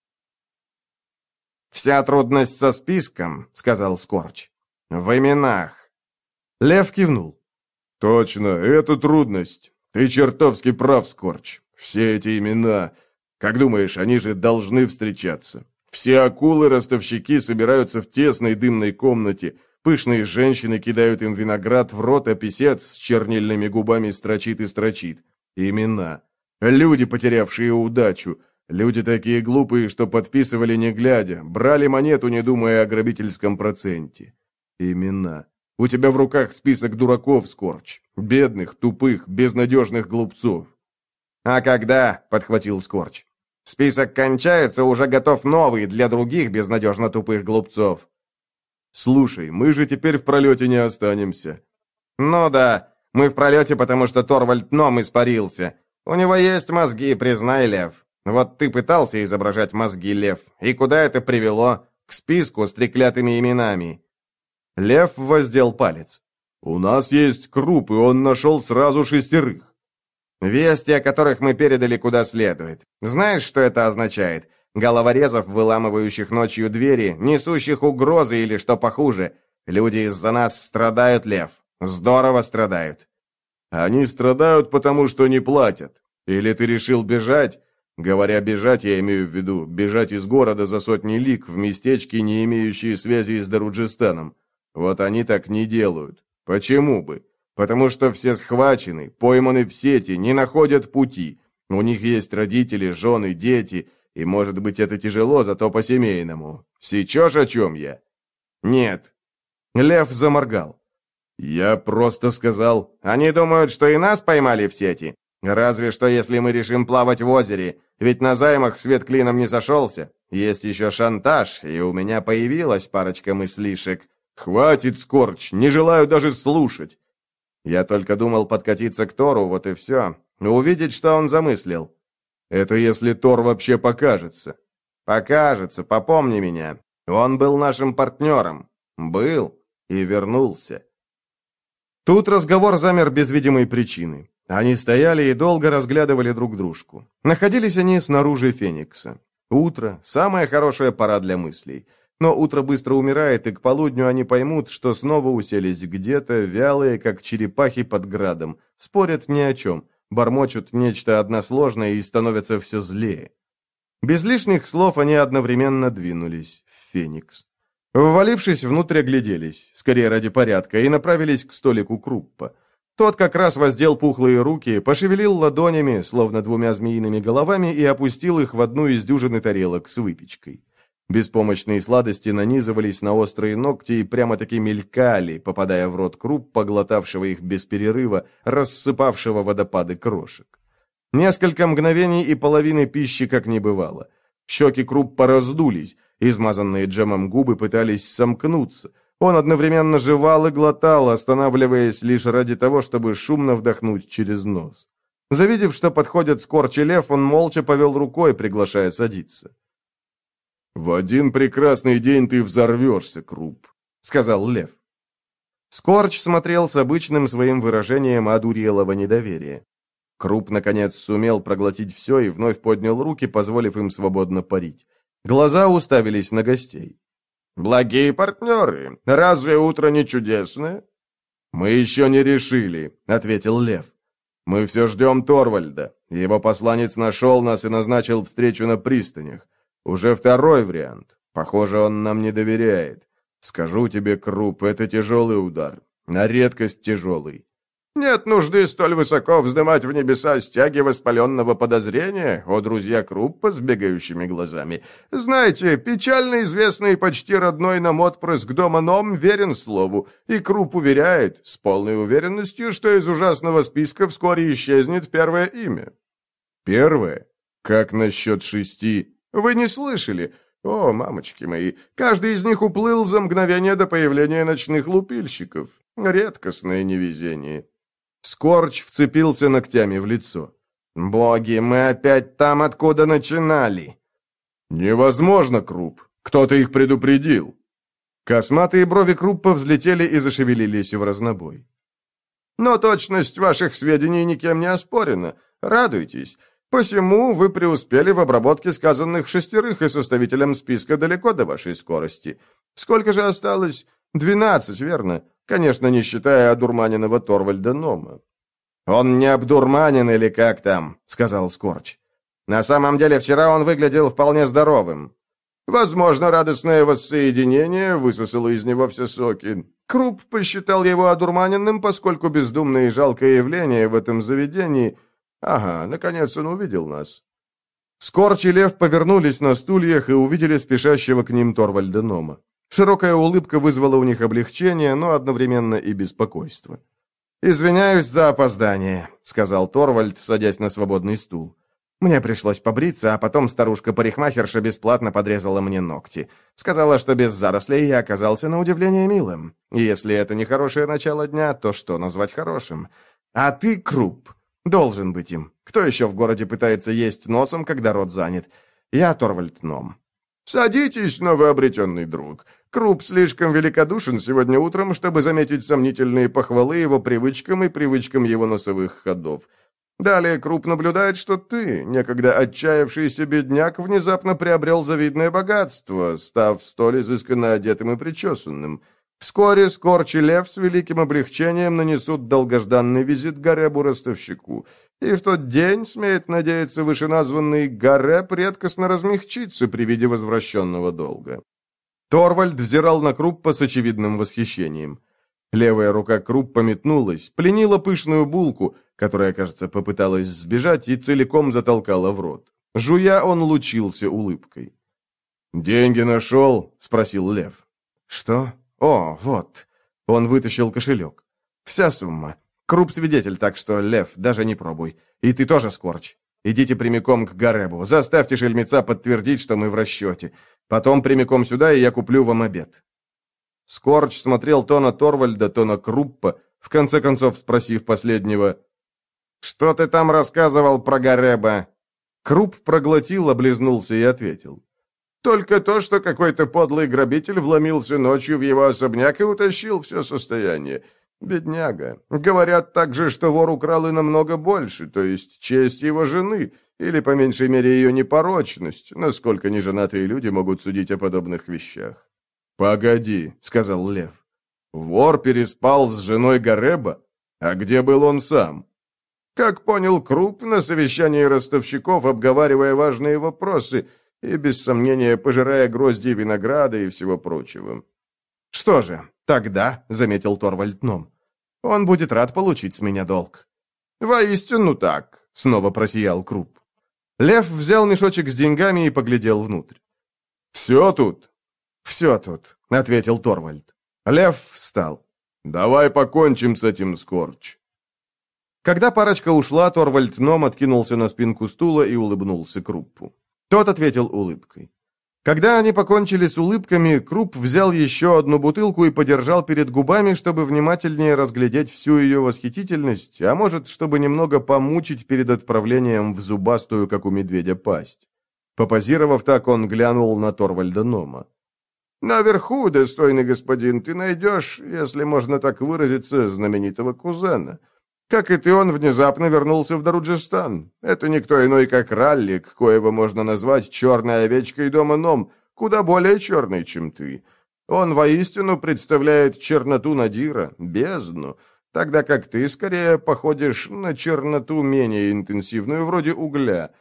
«Вся трудность со списком», — сказал Скорч. «В именах». Лев кивнул. «Точно, это трудность. Ты чертовски прав, Скорч. Все эти имена... Как думаешь, они же должны встречаться? Все акулы-ростовщики собираются в тесной дымной комнате, пышные женщины кидают им виноград в рот, а писец с чернильными губами строчит и строчит. Имена. Люди, потерявшие удачу. Люди такие глупые, что подписывали не глядя, брали монету, не думая о грабительском проценте. Имена. У тебя в руках список дураков, Скорч. Бедных, тупых, безнадежных глупцов. «А когда?» — подхватил Скорч. «Список кончается, уже готов новый для других безнадежно тупых глупцов». «Слушай, мы же теперь в пролете не останемся». «Ну да, мы в пролете, потому что Торвальд Ном испарился. У него есть мозги, признай, Лев. Вот ты пытался изображать мозги, Лев. И куда это привело? К списку с треклятыми именами». Лев воздел палец. «У нас есть Круп, и он нашел сразу шестерых». «Вести, о которых мы передали куда следует. Знаешь, что это означает? Головорезов, выламывающих ночью двери, несущих угрозы или, что похуже. Люди из-за нас страдают, Лев. Здорово страдают». «Они страдают, потому что не платят. Или ты решил бежать?» Говоря «бежать», я имею в виду бежать из города за сотни лиг в местечки, не имеющие связи с Даруджистаном. Вот они так не делают. Почему бы? Потому что все схвачены, пойманы в сети, не находят пути. У них есть родители, жены, дети, и, может быть, это тяжело, зато по-семейному. Сечешь, о чем я?» «Нет». Лев заморгал. «Я просто сказал, они думают, что и нас поймали в сети. Разве что, если мы решим плавать в озере, ведь на займах свет клином не сошелся. Есть еще шантаж, и у меня появилась парочка мыслишек». «Хватит, Скорч, не желаю даже слушать». Я только думал подкатиться к Тору, вот и все. Увидеть, что он замыслил. Это если Тор вообще покажется. Покажется, попомни меня. Он был нашим партнером. Был и вернулся. Тут разговор замер без видимой причины. Они стояли и долго разглядывали друг дружку. Находились они снаружи Феникса. Утро – самая хорошая пора для мыслей. Но утро быстро умирает, и к полудню они поймут, что снова уселись где-то, вялые, как черепахи под градом, спорят ни о чем, бормочут нечто односложное и становятся все злее. Без лишних слов они одновременно двинулись в Феникс. Ввалившись внутрь, огляделись, скорее ради порядка, и направились к столику Круппа. Тот как раз воздел пухлые руки, пошевелил ладонями, словно двумя змеиными головами, и опустил их в одну из дюжины тарелок с выпечкой. Беспомощные сладости нанизывались на острые ногти и прямо-таки мелькали, попадая в рот Круппа, глотавшего их без перерыва, рассыпавшего водопады крошек. Несколько мгновений и половины пищи как не бывало. Щеки Круппа раздулись, измазанные джемом губы пытались сомкнуться. Он одновременно жевал и глотал, останавливаясь лишь ради того, чтобы шумно вдохнуть через нос. Завидев, что подходит Скорч и Лев, он молча повел рукой, приглашая садиться. «В один прекрасный день ты взорвешься, Круп», — сказал Лев. Скорч смотрел с обычным своим выражением одурелого недоверия. Круп, наконец, сумел проглотить все и вновь поднял руки, позволив им свободно парить. Глаза уставились на гостей. «Благие партнеры, разве утро не чудесное?» «Мы еще не решили», — ответил Лев. «Мы все ждем Торвальда. Его посланец нашел нас и назначил встречу на пристанях. Уже второй вариант. Похоже, он нам не доверяет. Скажу тебе, Круп, это тяжелый удар. На редкость тяжелый. Нет нужды столь высоко вздымать в небеса стяги воспаленного подозрения, о друзья Круппа с бегающими глазами. Знаете, печально известный и почти родной нам отпрыск дома Ном верен слову, и Крупп уверяет, с полной уверенностью, что из ужасного списка вскоре исчезнет первое имя. Первое? Как насчет шести? Вы не слышали? О, мамочки мои, каждый из них уплыл за мгновение до появления ночных лупильщиков. Редкостное невезение. Скорч вцепился ногтями в лицо. «Боги, мы опять там, откуда начинали!» «Невозможно, Круп. Кто-то их предупредил». Косматые брови Круппа взлетели и зашевелились в разнобой. «Но точность ваших сведений никем не оспорена. Радуйтесь. Посему вы преуспели в обработке сказанных шестерых, и составителям списка далеко до вашей скорости. Сколько же осталось? Двенадцать, верно? Конечно, не считая одурманенного Торвальда Нома». «Он не обдурманен или как там», — сказал Скорч. «На самом деле вчера он выглядел вполне здоровым». Возможно, радостное воссоединение высосало из него все соки. Круп посчитал его одурманенным, поскольку бездумное и жалкое явление в этом заведении... Ага, наконец он увидел нас. Скорч и Лев повернулись на стульях и увидели спешащего к ним Торвальда Нома. Широкая улыбка вызвала у них облегчение, но одновременно и беспокойство. «Извиняюсь за опоздание», — сказал Торвальд, садясь на свободный стул. «Мне пришлось побриться, а потом старушка-парикмахерша бесплатно подрезала мне ногти. Сказала, что без зарослей я оказался на удивление милым. И если это не хорошее начало дня, то что назвать хорошим? А ты, Круп, должен быть им. Кто еще в городе пытается есть носом, когда рот занят? Я Торвальд Ном». «Садитесь, новообретенный друг. Круп слишком великодушен сегодня утром, чтобы заметить сомнительные похвалы его привычкам и привычкам его носовых ходов. Далее Круп наблюдает, что ты, некогда отчаявшийся бедняк, внезапно приобрел завидное богатство, став столь изысканно одетым и причесанным. Вскоре Скорч и Лев с великим облегчением нанесут долгожданный визит Гаребу-ростовщику, и в тот день, смеет надеяться, вышеназванный Гареб редкостно размягчится при виде возвращенного долга». Торвальд взирал на Круппа с очевидным восхищением. Левая рука Круппа метнулась, пленила пышную булку, которая, кажется, попыталась сбежать и целиком затолкала в рот. Жуя, он лучился улыбкой. «Деньги нашел?» — спросил Лев. «Что? О, вот». Он вытащил кошелек. «Вся сумма. Круп свидетель, так что, Лев, даже не пробуй. И ты тоже, Скорч. Идите прямиком к Гаребу. Заставьте шельмеца подтвердить, что мы в расчете. Потом прямиком сюда, и я куплю вам обед». Скорч смотрел то на Торвальда, то на Круппа, в конце концов спросив последнего: «Что ты там рассказывал про Гареба?» Круп проглотил, облизнулся и ответил: «Только то, что какой-то подлый грабитель вломился ночью в его особняк и утащил все состояние. Бедняга. Говорят также, что вор украл и намного больше, то есть честь его жены, или, по меньшей мере, ее непорочность, насколько неженатые люди могут судить о подобных вещах». «Погоди», — сказал Лев. «Вор переспал с женой Гареба? А где был он сам?» Как понял Круп, на совещании ростовщиков, обговаривая важные вопросы и, без сомнения, пожирая грозди винограда и всего прочего. «Что же, тогда, — заметил Торвальд Ном, — он будет рад получить с меня долг». «Воистину так», — снова просиял Круп. Лев взял мешочек с деньгами и поглядел внутрь. «Все тут?» «Все тут», — ответил Торвальд. Лев встал. «Давай покончим с этим, Скорч». Когда парочка ушла, Торвальд Ном откинулся на спинку стула и улыбнулся Круппу. Тот ответил улыбкой. Когда они покончили с улыбками, Круп взял еще одну бутылку и подержал перед губами, чтобы внимательнее разглядеть всю ее восхитительность, а может, чтобы немного помучить перед отправлением в зубастую, как у медведя, пасть. Попозировав так, он глянул на Торвальда Нома. «Наверху, достойный господин, ты найдешь, если можно так выразиться, знаменитого кузена. Как и ты, он внезапно вернулся в Даруджистан. Это никто иной, как Раллик, коего можно назвать черной овечкой дома Ном, куда более черной, чем ты. Он воистину представляет черноту Надира, бездну, тогда как ты скорее походишь на черноту менее интенсивную, вроде угля.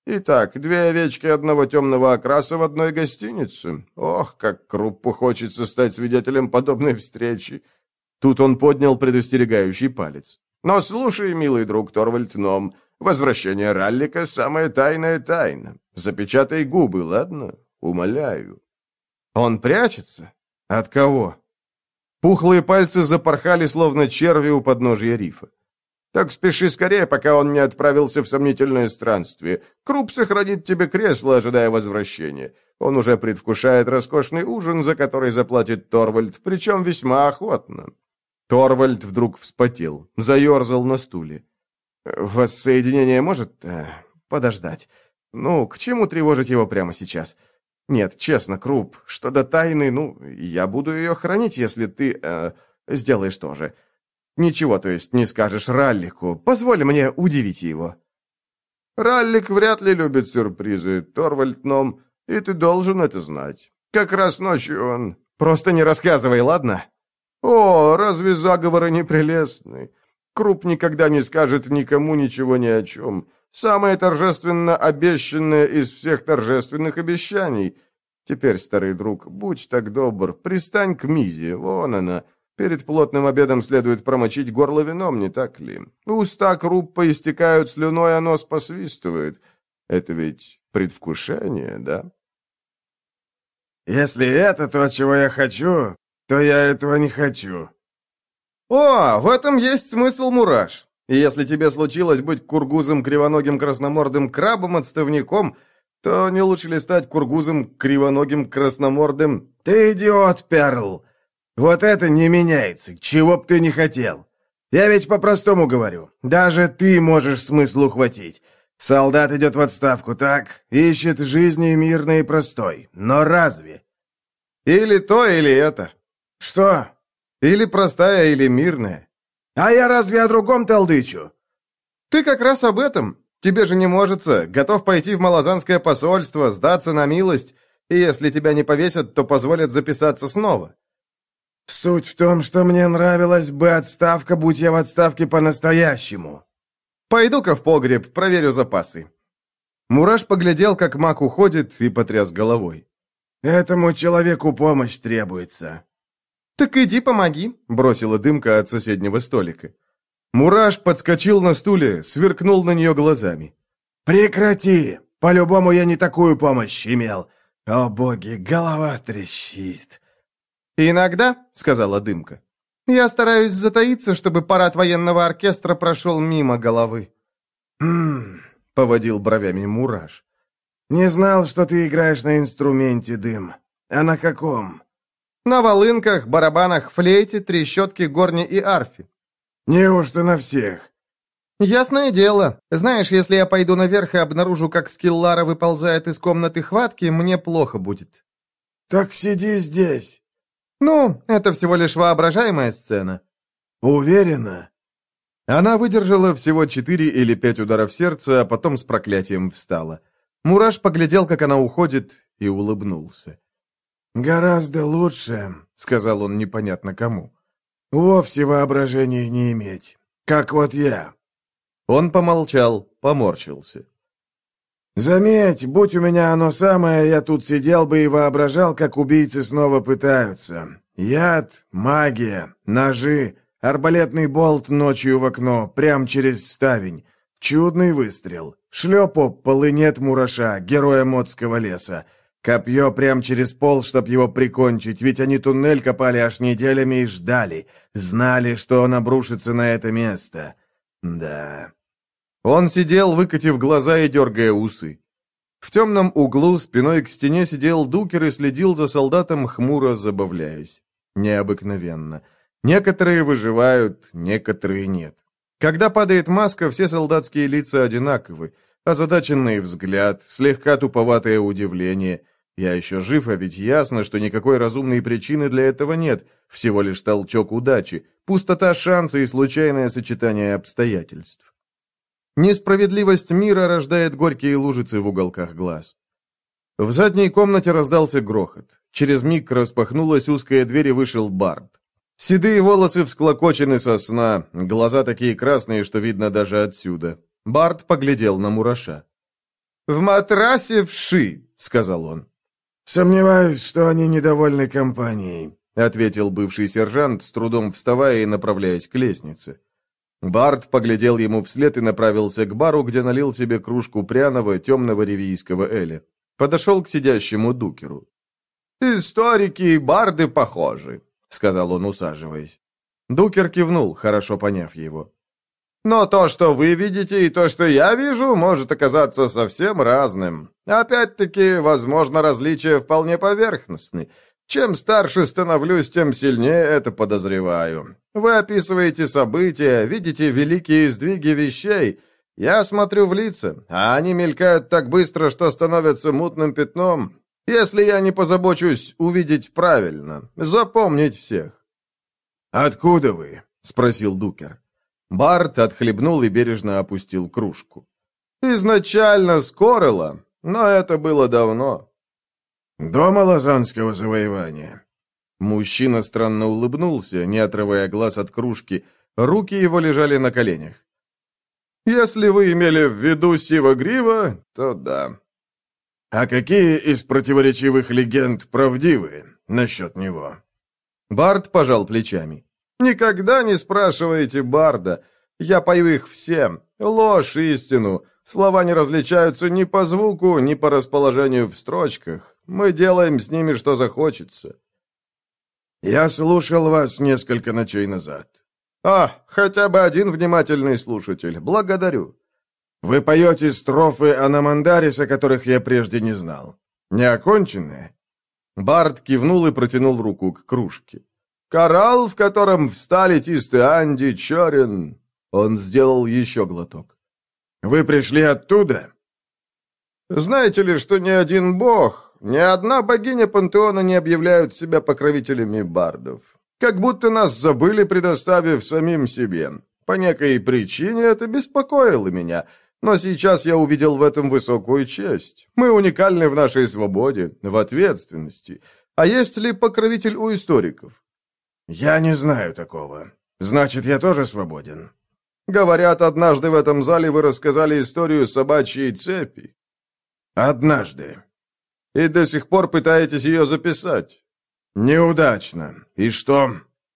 Итак, две овечки одного темного окраса в одной гостинице. Ох, как Круппу хочется стать свидетелем подобной встречи. Тут он поднял предостерегающий палец. Но слушай, милый друг Торвальд Ном, возвращение Раллика — самая тайная тайна. Запечатай губы, ладно? Умоляю. Он прячется? От кого? Пухлые пальцы запорхали, словно черви у подножия рифа. Так спеши скорее, пока он не отправился в сомнительное странствие. Круп сохранит тебе кресло, ожидая возвращения. Он уже предвкушает роскошный ужин, за который заплатит Торвальд, причем весьма охотно. Торвальд вдруг вспотел, заерзал на стуле. «Воссоединение может э, подождать. Ну, к чему тревожить его прямо сейчас? Нет, честно, Круп, что до тайны, ну, я буду ее хранить, если ты э, сделаешь то же. Ничего, то есть, не скажешь Раллику. Позволь мне удивить его». «Раллик вряд ли любит сюрпризы, Торвальд Ном, и ты должен это знать. Как раз ночью он...» «Просто не рассказывай, ладно?» «О, разве заговоры не прелестны? Круп никогда не скажет никому ничего ни о чем. Самое торжественно обещанное из всех торжественных обещаний. Теперь, старый друг, будь так добр, пристань к Мизе, вон она. Перед плотным обедом следует промочить горло вином, не так ли? Уста Круппа истекают слюной, а нос посвистывает. Это ведь предвкушение, да?» «Если это то, чего я хочу, то я этого не хочу». «О, в этом есть смысл, Мураш. И если тебе случилось быть кургузом кривоногим красномордым крабом-отставником, то не лучше ли стать кургузом кривоногим красномордым...» «Ты идиот, Перл! Вот это не меняется, чего б ты не хотел. Я ведь по-простому говорю. Даже ты можешь смысл ухватить. Солдат идет в отставку, так? Ищет жизни мирной и простой. Но разве?» «Или то, или это». «Что?» «Или простая, или мирная». «А я разве о другом толдычу?» «Ты как раз об этом. Тебе же не можется. Готов пойти в малозанское посольство, сдаться на милость, и если тебя не повесят, то позволят записаться снова». «Суть в том, что мне нравилась бы отставка, будь я в отставке по-настоящему». «Пойду-ка в погреб, проверю запасы». Мураш поглядел, как маг уходит, и потряс головой. «Этому человеку помощь требуется». «Так иди помоги», — бросила дымка от соседнего столика. Мураш подскочил на стуле, сверкнул на нее глазами. «Прекрати! По-любому я не такую помощь имел. О боги, голова трещит». «Иногда», — сказала дымка, — «я стараюсь затаиться, чтобы парад военного оркестра прошел мимо головы». «Хм...» — поводил бровями Мураш. «Не знал, что ты играешь на инструменте, Дым. А на каком?» «На волынках, барабанах, флейте, трещотке, горне и арфе». «Неужто на всех?» «Ясное дело. Знаешь, если я пойду наверх и обнаружу, как Скиллара выползает из комнаты хватки, мне плохо будет». «Так сиди здесь». «Ну, это всего лишь воображаемая сцена». «Уверена?» Она выдержала всего четыре или пять ударов сердца, а потом с проклятием встала. Мураш поглядел, как она уходит, и улыбнулся. «Гораздо лучше», — сказал он непонятно кому, — «вовсе воображения не иметь, как вот я». Он помолчал, поморщился. «Заметь, будь у меня оно самое, я тут сидел бы и воображал, как убийцы снова пытаются. Яд, магия, ножи, арбалетный болт ночью в окно, прям через ставень. Чудный выстрел. Шлеп об пол, и нет Мураша, героя Модского леса. Копье прям через пол, чтоб его прикончить, ведь они туннель копали аж неделями и ждали. Знали, что он обрушится на это место. Да...» Он сидел, выкатив глаза и дергая усы. В темном углу спиной к стене сидел Дукер и следил за солдатом, хмуро забавляясь. Необыкновенно. Некоторые выживают, некоторые нет. Когда падает маска, все солдатские лица одинаковы. Озадаченный взгляд, слегка туповатое удивление. Я еще жив, а ведь ясно, что никакой разумной причины для этого нет. Всего лишь толчок удачи, пустота шанса и случайное сочетание обстоятельств. Несправедливость мира рождает горькие лужицы в уголках глаз. В задней комнате раздался грохот. Через миг распахнулась узкая дверь и вышел Бард. Седые волосы всклокочены со сна, глаза такие красные, что видно даже отсюда. Бард поглядел на Мураша. «В матрасе вши», — сказал он. «Сомневаюсь, что они недовольны компанией», — ответил бывший сержант, с трудом вставая и направляясь к лестнице. Барт поглядел ему вслед и направился к бару, где налил себе кружку пряного темного ривийского эля. Подошел к сидящему Дукеру. «Историки и барды похожи», — сказал он, усаживаясь. Дукер кивнул, хорошо поняв его. «Но то, что вы видите, и то, что я вижу, может оказаться совсем разным. Опять-таки, возможно, различия вполне поверхностны. Чем старше становлюсь, тем сильнее это подозреваю. Вы описываете события, видите великие сдвиги вещей. Я смотрю в лица, а они мелькают так быстро, что становятся мутным пятном. Если я не позабочусь увидеть правильно, запомнить всех». «Откуда вы?» — спросил Дукер. Барт отхлебнул и бережно опустил кружку. «Изначально с Корелла, но это было давно». «До Малазанского завоевания». Мужчина странно улыбнулся, не отрывая глаз от кружки. Руки его лежали на коленях. «Если вы имели в виду Сива-Грива, то да». «А какие из противоречивых легенд правдивы насчет него?» Барт пожал плечами. «Никогда не спрашивайте Барда. Я пою их все. Ложь, истину. Слова не различаются ни по звуку, ни по расположению в строчках. Мы делаем с ними, что захочется». «Я слушал вас несколько ночей назад». «А, хотя бы один внимательный слушатель. Благодарю». «Вы поете строфы Анамандариса, которых я прежде не знал. Неоконченные?» Барт кивнул и протянул руку к кружке. «Коралл, в котором встали Тисты Анди, Чорин». Он сделал еще глоток. «Вы пришли оттуда?» «Знаете ли, что ни один бог, ни одна богиня пантеона не объявляют себя покровителями бардов? Как будто нас забыли, предоставив самим себе. По некой причине это беспокоило меня». Но сейчас я увидел в этом высокую честь. Мы уникальны в нашей свободе, в ответственности. А есть ли покровитель у историков? Я не знаю такого. Значит, я тоже свободен. Говорят, однажды в этом зале вы рассказали историю собачьей цепи. Однажды. И до сих пор пытаетесь ее записать. Неудачно. И что?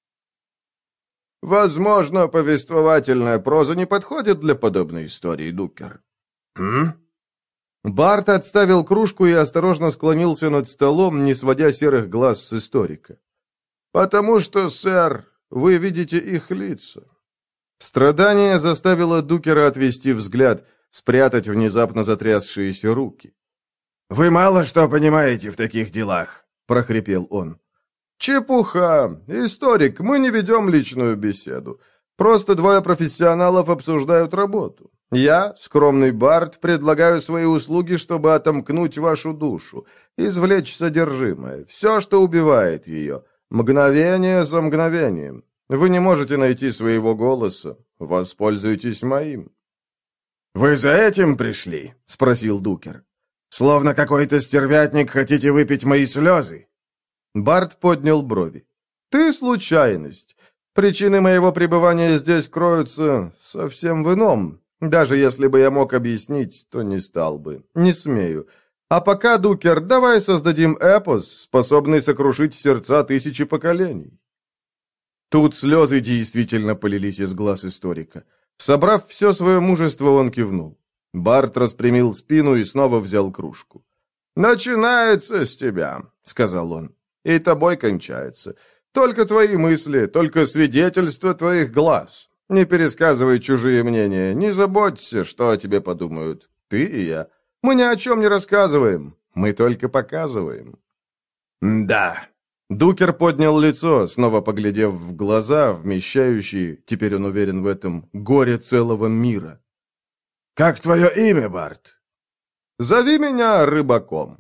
Возможно, повествовательная проза не подходит для подобной истории, Дукер. Хм? Барт отставил кружку и осторожно склонился над столом, не сводя серых глаз с историка. «Потому что, сэр, вы видите их лица». Страдание заставило Дукера отвести взгляд, спрятать внезапно затрясшиеся руки. «Вы мало что понимаете в таких делах», — прохрипел он. «Чепуха! Историк, мы не ведем личную беседу. Просто двое профессионалов обсуждают работу. Я, скромный бард, предлагаю свои услуги, чтобы отомкнуть вашу душу, извлечь содержимое, все, что убивает ее, мгновение за мгновением. Вы не можете найти своего голоса, воспользуйтесь моим». «Вы за этим пришли?» — спросил Дукер. «Словно какой-то стервятник хотите выпить мои слезы?» Барт поднял брови. «Ты случайность. Причины моего пребывания здесь кроются совсем в ином. Даже если бы я мог объяснить, то не стал бы. Не смею. А пока, Дукер, давай создадим эпос, способный сокрушить сердца тысячи поколений». Тут слезы действительно полились из глаз историка. Собрав все свое мужество, он кивнул. Барт распрямил спину и снова взял кружку. «Начинается с тебя», — сказал он. «И тобой кончается. Только твои мысли, только свидетельство твоих глаз. Не пересказывай чужие мнения, не заботься, что о тебе подумают. Ты и я. Мы ни о чем не рассказываем, мы только показываем». «Да». Дукер поднял лицо, снова поглядев в глаза, вмещающие, теперь он уверен в этом, горе целого мира. «Как твое имя, Барт?» «Зови меня Рыбаком».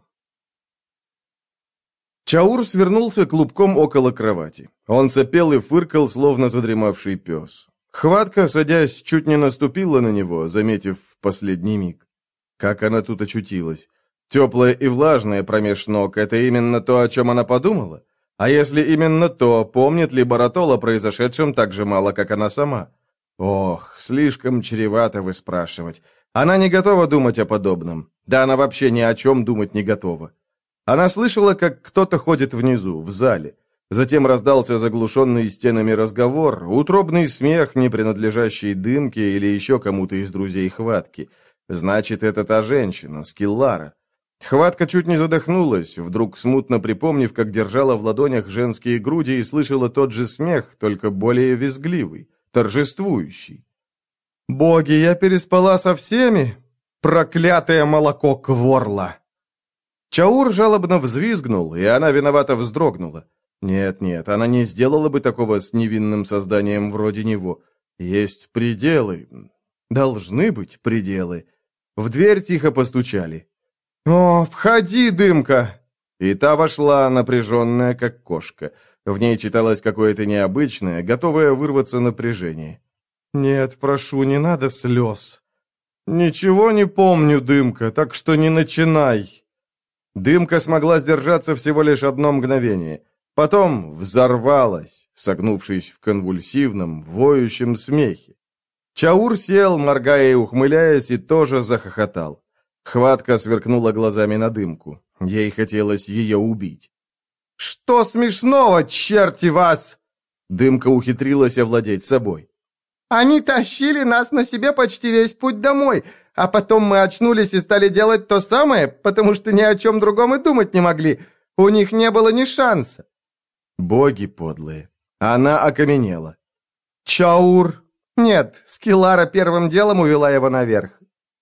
Чаур свернулся клубком около кровати. Он сопел и фыркал, словно задремавший пес. Хватка, садясь, чуть не наступила на него, заметив в последний миг. Как она тут очутилась? Теплая и влажная промеж ног — это именно то, о чем она подумала? А если именно то, помнит ли Баратол о произошедшем так же мало, как она сама? Ох, слишком чревато вы спрашивать. Она не готова думать о подобном. Да она вообще ни о чем думать не готова. Она слышала, как кто-то ходит внизу, в зале. Затем раздался заглушенный стенами разговор, утробный смех, не принадлежащий Дымке или еще кому-то из друзей Хватки. Значит, это та женщина, Скиллара. Хватка чуть не задохнулась, вдруг смутно припомнив, как держала в ладонях женские груди и слышала тот же смех, только более визгливый, торжествующий. «Боги, я переспала со всеми? Проклятое молоко Кворла!» Чаур жалобно взвизгнул, и она виновато вздрогнула. Нет-нет, она не сделала бы такого с невинным созданием вроде него. Есть пределы. Должны быть пределы. В дверь тихо постучали. «О, входи, Дымка!» И та вошла, напряженная, как кошка. В ней читалось какое-то необычное, готовое вырваться напряжение. «Нет, прошу, не надо слез». «Ничего не помню, Дымка, так что не начинай». Дымка смогла сдержаться всего лишь одно мгновение. Потом взорвалась, согнувшись в конвульсивном, воющем смехе. Чаур сел, моргая и ухмыляясь, и тоже захохотал. Хватка сверкнула глазами на Дымку. Ей хотелось ее убить. «Что смешного, черти вас?» Дымка ухитрилась овладеть собой. «Они тащили нас на себе почти весь путь домой, а потом мы очнулись и стали делать то самое, потому что ни о чем другом и думать не могли. У них не было ни шанса». Боги подлые. Она окаменела. «Чаур!» «Нет, Скиллара первым делом увела его наверх».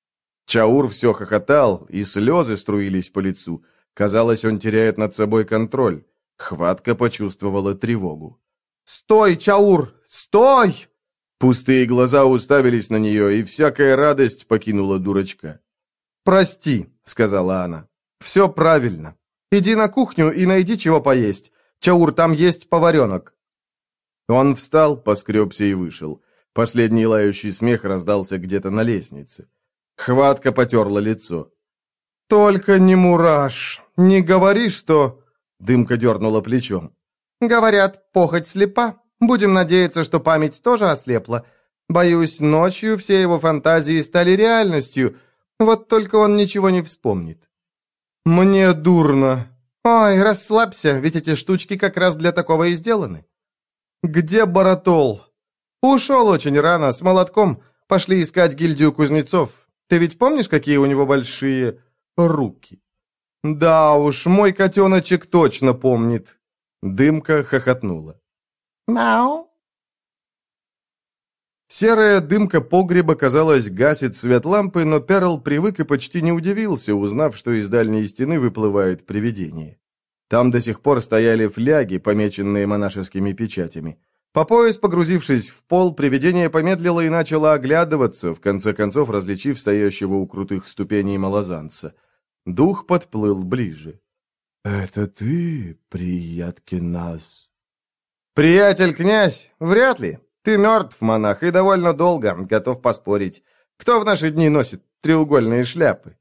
Чаур все хохотал, и слезы струились по лицу. Казалось, он теряет над собой контроль. Хватка почувствовала тревогу. «Стой, Чаур! Стой!» Пустые глаза уставились на нее, и всякая радость покинула дурачка. «Прости», — сказала она. «Все правильно. Иди на кухню и найди чего поесть. Чаур, там есть поваренок». Он встал, поскребся и вышел. Последний лающий смех раздался где-то на лестнице. Хватка потерла лицо. «Только не мураш. Не говори, что...» Дымка дернула плечом. «Говорят, похоть слепа. Будем надеяться, что память тоже ослепла. Боюсь, ночью все его фантазии стали реальностью. Вот только он ничего не вспомнит». «Мне дурно». «Ой, расслабься, ведь эти штучки как раз для такого и сделаны». «Где Баратол?» «Ушел очень рано, с молотком. Пошли искать гильдию кузнецов. Ты ведь помнишь, какие у него большие руки?» «Да уж, мой котеночек точно помнит». Дымка хохотнула. «Мяу». Серая дымка погреба, казалось, гасит свет лампы, но Перл привык и почти не удивился, узнав, что из дальней стены выплывает привидение. Там до сих пор стояли фляги, помеченные монашескими печатями. По пояс погрузившись в пол, привидение помедлило и начало оглядываться, в конце концов различив стоящего у крутых ступеней малозанца. Дух подплыл ближе. «Это ты, Прияткинас?» «Приятель-князь? Вряд ли. Ты мертв, монах, и довольно долго, готов поспорить. Кто в наши дни носит треугольные шляпы?»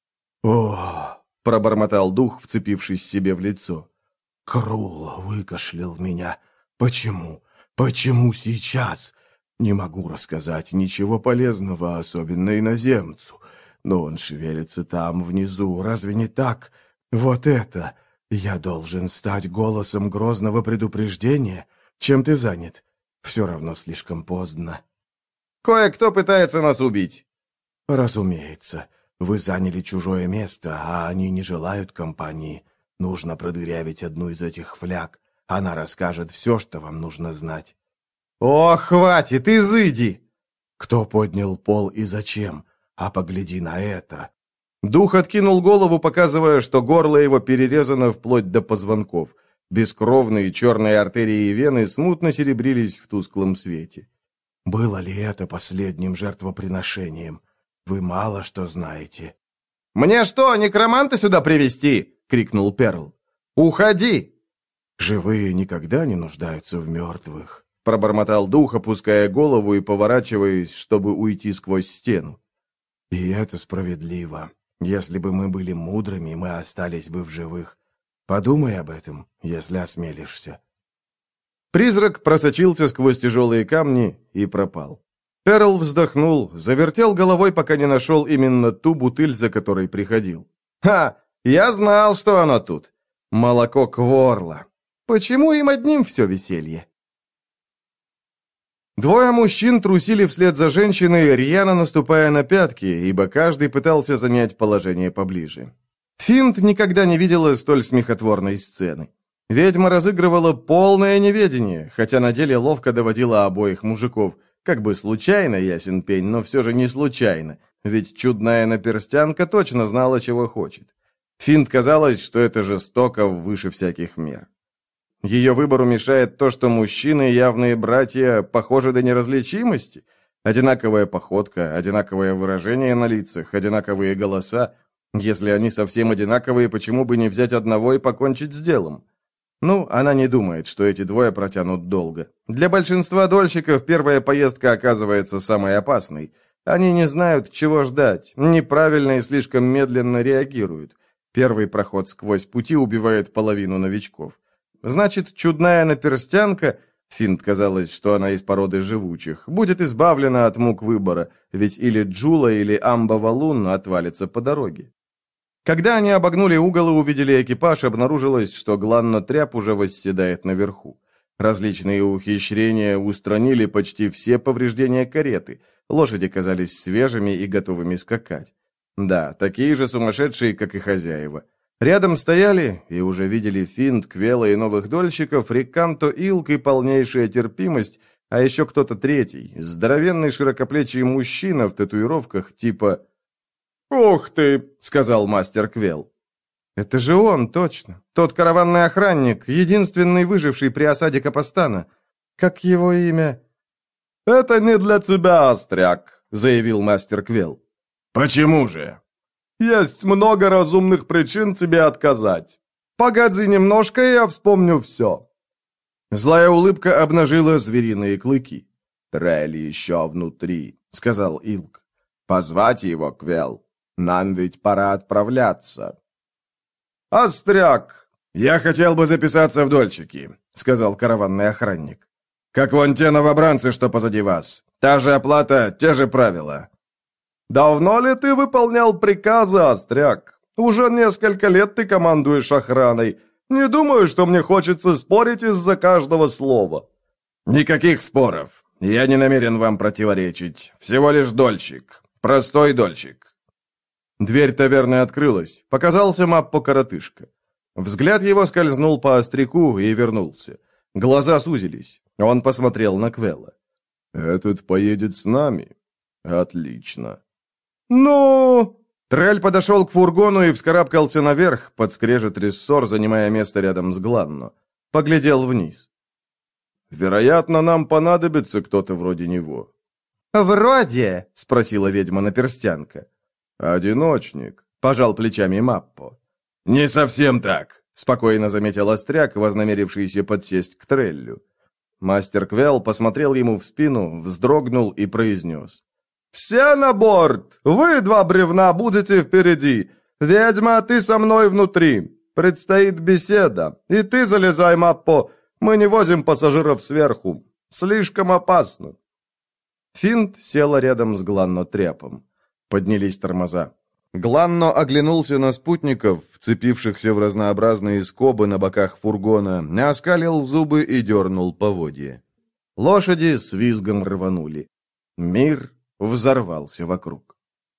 «О!» — пробормотал дух, вцепившись себе в лицо. «Крул выкашлял меня. Почему? Почему сейчас? Не могу рассказать ничего полезного, особенно иноземцу. Но он шевелится там, внизу, разве не так? Вот это! Я должен стать голосом грозного предупреждения? Чем ты занят? Все равно слишком поздно». «Кое-кто пытается нас убить». «Разумеется. Вы заняли чужое место, а они не желают компании. Нужно продырявить одну из этих фляг. Она расскажет все, что вам нужно знать». «О, хватит, изыди!» «Кто поднял пол и зачем? А погляди на это!» Дух откинул голову, показывая, что горло его перерезано вплоть до позвонков. Бескровные черные артерии и вены смутно серебрились в тусклом свете. «Было ли это последним жертвоприношением? Вы мало что знаете». «Мне что, некроманта сюда привести?» — крикнул Перл. «Уходи!» «Живые никогда не нуждаются в мертвых», — пробормотал дух, опуская голову и поворачиваясь, чтобы уйти сквозь стену. «И это справедливо. Если бы мы были мудрыми, мы остались бы в живых. Подумай об этом, если осмелишься». Призрак просочился сквозь тяжелые камни и пропал. Перл вздохнул, завертел головой, пока не нашел именно ту бутыль, за которой приходил. «Ха! Я знал, что оно тут! Молоко Кворла! Почему им одним все веселье?» Двое мужчин трусили вслед за женщиной, рьяно наступая на пятки, ибо каждый пытался занять положение поближе. Финт никогда не видела столь смехотворной сцены. Ведьма разыгрывала полное неведение, хотя на деле ловко доводила обоих мужиков. Как бы случайно, ясен пень, но все же не случайно, ведь чудная наперстянка точно знала, чего хочет. Финт казалось, что это жестоко выше всяких мер. Ее выбору мешает то, что мужчины, явные братья, похожи до неразличимости. Одинаковая походка, одинаковое выражение на лицах, одинаковые голоса. Если они совсем одинаковые, почему бы не взять одного и покончить с делом? Ну, она не думает, что эти двое протянут долго. Для большинства дольщиков первая поездка оказывается самой опасной. Они не знают, чего ждать, неправильно и слишком медленно реагируют. Первый проход сквозь пути убивает половину новичков. Значит, чудная наперстянка, Финт казалось, что она из породы живучих, будет избавлена от мук выбора, ведь или Джула, или Амба-Валун отвалится по дороге. Когда они обогнули угол и увидели экипаж, обнаружилось, что Гланно-Тряп уже восседает наверху. Различные ухищрения устранили почти все повреждения кареты. Лошади казались свежими и готовыми скакать. Да, такие же сумасшедшие, как и хозяева. Рядом стояли, и уже видели Финт, Квела и новых дольщиков, Риканто, Илк и полнейшая терпимость, а еще кто-то третий, здоровенный широкоплечий мужчина в татуировках типа... «Ух ты!» — сказал мастер Квел. «Это же он, точно. Тот караванный охранник, единственный выживший при осаде Капостана. Как его имя?» «Это не для тебя, остряк», — заявил мастер Квел. «Почему же?» «Есть много разумных причин тебе отказать. Погоди немножко, и я вспомню все». Злая улыбка обнажила звериные клыки. «Трелли еще внутри», — сказал Илк. «Позвать его, Квел. Нам ведь пора отправляться». «Остряк!» «Я хотел бы записаться в дольщики», — сказал караванный охранник. «Как вон те новобранцы, что позади вас. Та же оплата, те же правила». «Давно ли ты выполнял приказы, Остряк? Уже несколько лет ты командуешь охраной. Не думаю, что мне хочется спорить из-за каждого слова». «Никаких споров. Я не намерен вам противоречить. Всего лишь дольщик. Простой дольщик». Дверь таверны открылась. Показался Маппо-коротышка. Взгляд его скользнул по Остряку и вернулся. Глаза сузились. Он посмотрел на Квела. «Этот поедет с нами? Отлично». «Ну...» Трель подошел к фургону и вскарабкался наверх, под скрежет рессор, занимая место рядом с Гланно. Поглядел вниз. «Вероятно, нам понадобится кто-то вроде него». «Вроде?» — спросила ведьма-наперстянка. «Одиночник», — пожал плечами Маппо. «Не совсем так», — спокойно заметил Остряк, вознамерившийся подсесть к Треллю. Мастер Квел посмотрел ему в спину, вздрогнул и произнес. «Все на борт! Вы, два бревна, будете впереди. Ведьма, ты со мной внутри. Предстоит беседа. И ты залезай, Маппо. Мы не возим пассажиров сверху. Слишком опасно». Финт села рядом с Гланно-Тряпом. Поднялись тормоза. Гланно оглянулся на спутников, вцепившихся в разнообразные скобы на боках фургона, оскалил зубы и дернул поводья. Лошади с визгом рванули. Мир взорвался вокруг.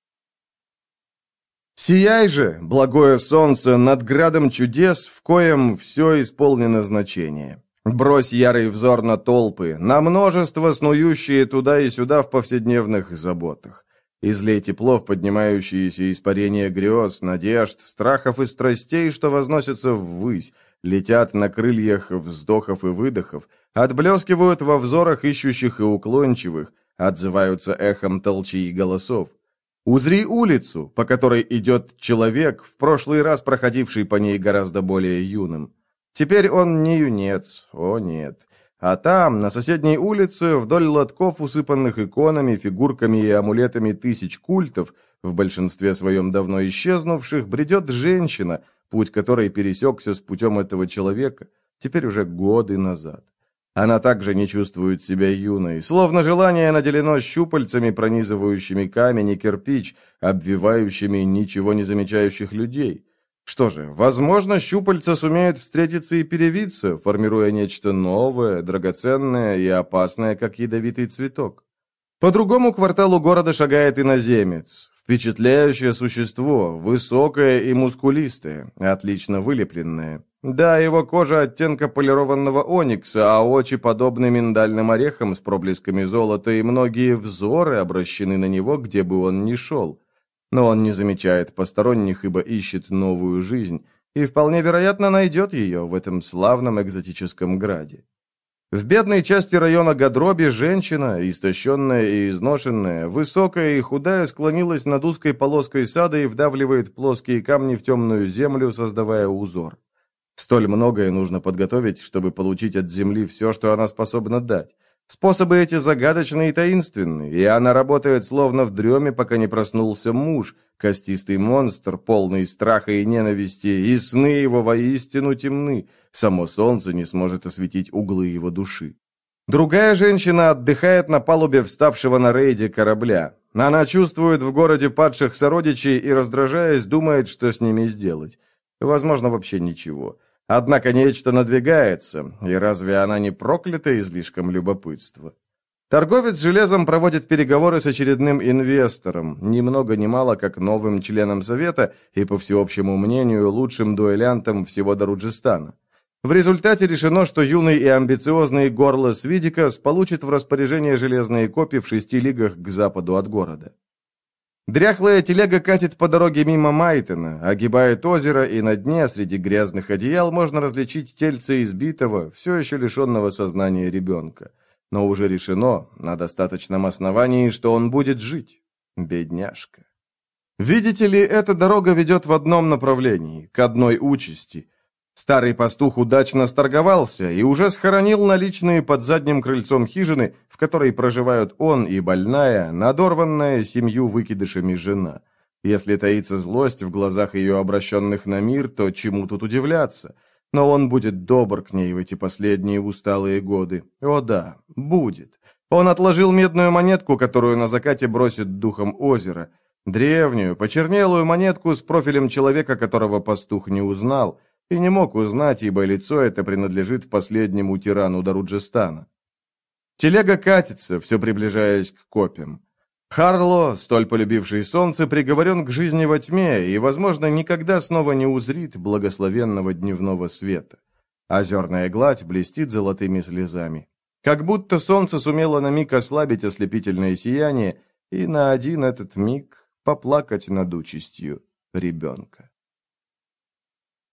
«Сияй же, благое солнце, над градом чудес, в коем все исполнено значение. Брось ярый взор на толпы, на множество, снующие туда и сюда в повседневных заботах. Излей тепло в поднимающиеся испарения грез, надежд, страхов и страстей, что возносятся ввысь, летят на крыльях вздохов и выдохов, отблескивают во взорах ищущих и уклончивых, отзываются эхом толчей голосов. Узри улицу, по которой идет человек, в прошлый раз проходивший по ней гораздо более юным. Теперь он не юнец, о нет. А там, на соседней улице, вдоль лотков, усыпанных иконами, фигурками и амулетами тысяч культов, в большинстве своем давно исчезнувших, бредет женщина, путь которой пересекся с путем этого человека, теперь уже годы назад. Она также не чувствует себя юной, словно желание наделено щупальцами, пронизывающими камень и кирпич, обвивающими ничего не замечающих людей. Что же, возможно, щупальца сумеют встретиться и перевиться, формируя нечто новое, драгоценное и опасное, как ядовитый цветок. По другому кварталу города шагает иноземец. Впечатляющее существо, высокое и мускулистое, отлично вылепленное. Да, его кожа оттенка полированного оникса, а очи подобны миндальным орехам с проблесками золота, и многие взоры обращены на него, где бы он ни шел. Но он не замечает посторонних, ибо ищет новую жизнь, и вполне вероятно найдет ее в этом славном экзотическом граде. В бедной части района Гадроби женщина, истощенная и изношенная, высокая и худая, склонилась над узкой полоской сада и вдавливает плоские камни в темную землю, создавая узор. Столь многое нужно подготовить, чтобы получить от земли все, что она способна дать. Способы эти загадочны и таинственны, и она работает словно в дреме, пока не проснулся муж, костистый монстр, полный страха и ненависти, и сны его воистину темны, само солнце не сможет осветить углы его души. Другая женщина отдыхает на палубе вставшего на рейде корабля. Она чувствует в городе падших сородичей и, раздражаясь, думает, что с ними сделать. Возможно, вообще ничего. Однако нечто надвигается, и разве она не проклята излишком любопытства? Торговец железом проводит переговоры с очередным инвестором, ни много ни мало как новым членом совета и, по всеобщему мнению, лучшим дуэлянтом всего Даруджистана. В результате решено, что юный и амбициозный Горлас Видикас получит в распоряжение железные копья в шести лигах к западу от города. Дряхлая телега катит по дороге мимо Майтена, огибает озеро, и на дне среди грязных одеял можно различить тельце избитого, все еще лишенного сознания ребенка. Но уже решено, на достаточном основании, что он будет жить. Бедняжка. Видите ли, эта дорога ведет в одном направлении, к одной участи. Старый пастух удачно сторговался и уже схоронил наличные под задним крыльцом хижины, в которой проживают он и больная, надорванная семью выкидышами жена. Если таится злость в глазах ее обращенных на мир, то чему тут удивляться? Но он будет добр к ней в эти последние усталые годы. О да, будет. Он отложил медную монетку, которую на закате бросит духом озера. Древнюю, почернелую монетку с профилем человека, которого пастух не узнал, и не мог узнать, ибо лицо это принадлежит последнему тирану Даруджистана. Телега катится, все приближаясь к копьям. Харло, столь полюбивший солнце, приговорен к жизни во тьме и, возможно, никогда снова не узрит благословенного дневного света. Озерная гладь блестит золотыми слезами. Как будто солнце сумело на миг ослабить ослепительное сияние и на один этот миг поплакать над участью ребенка.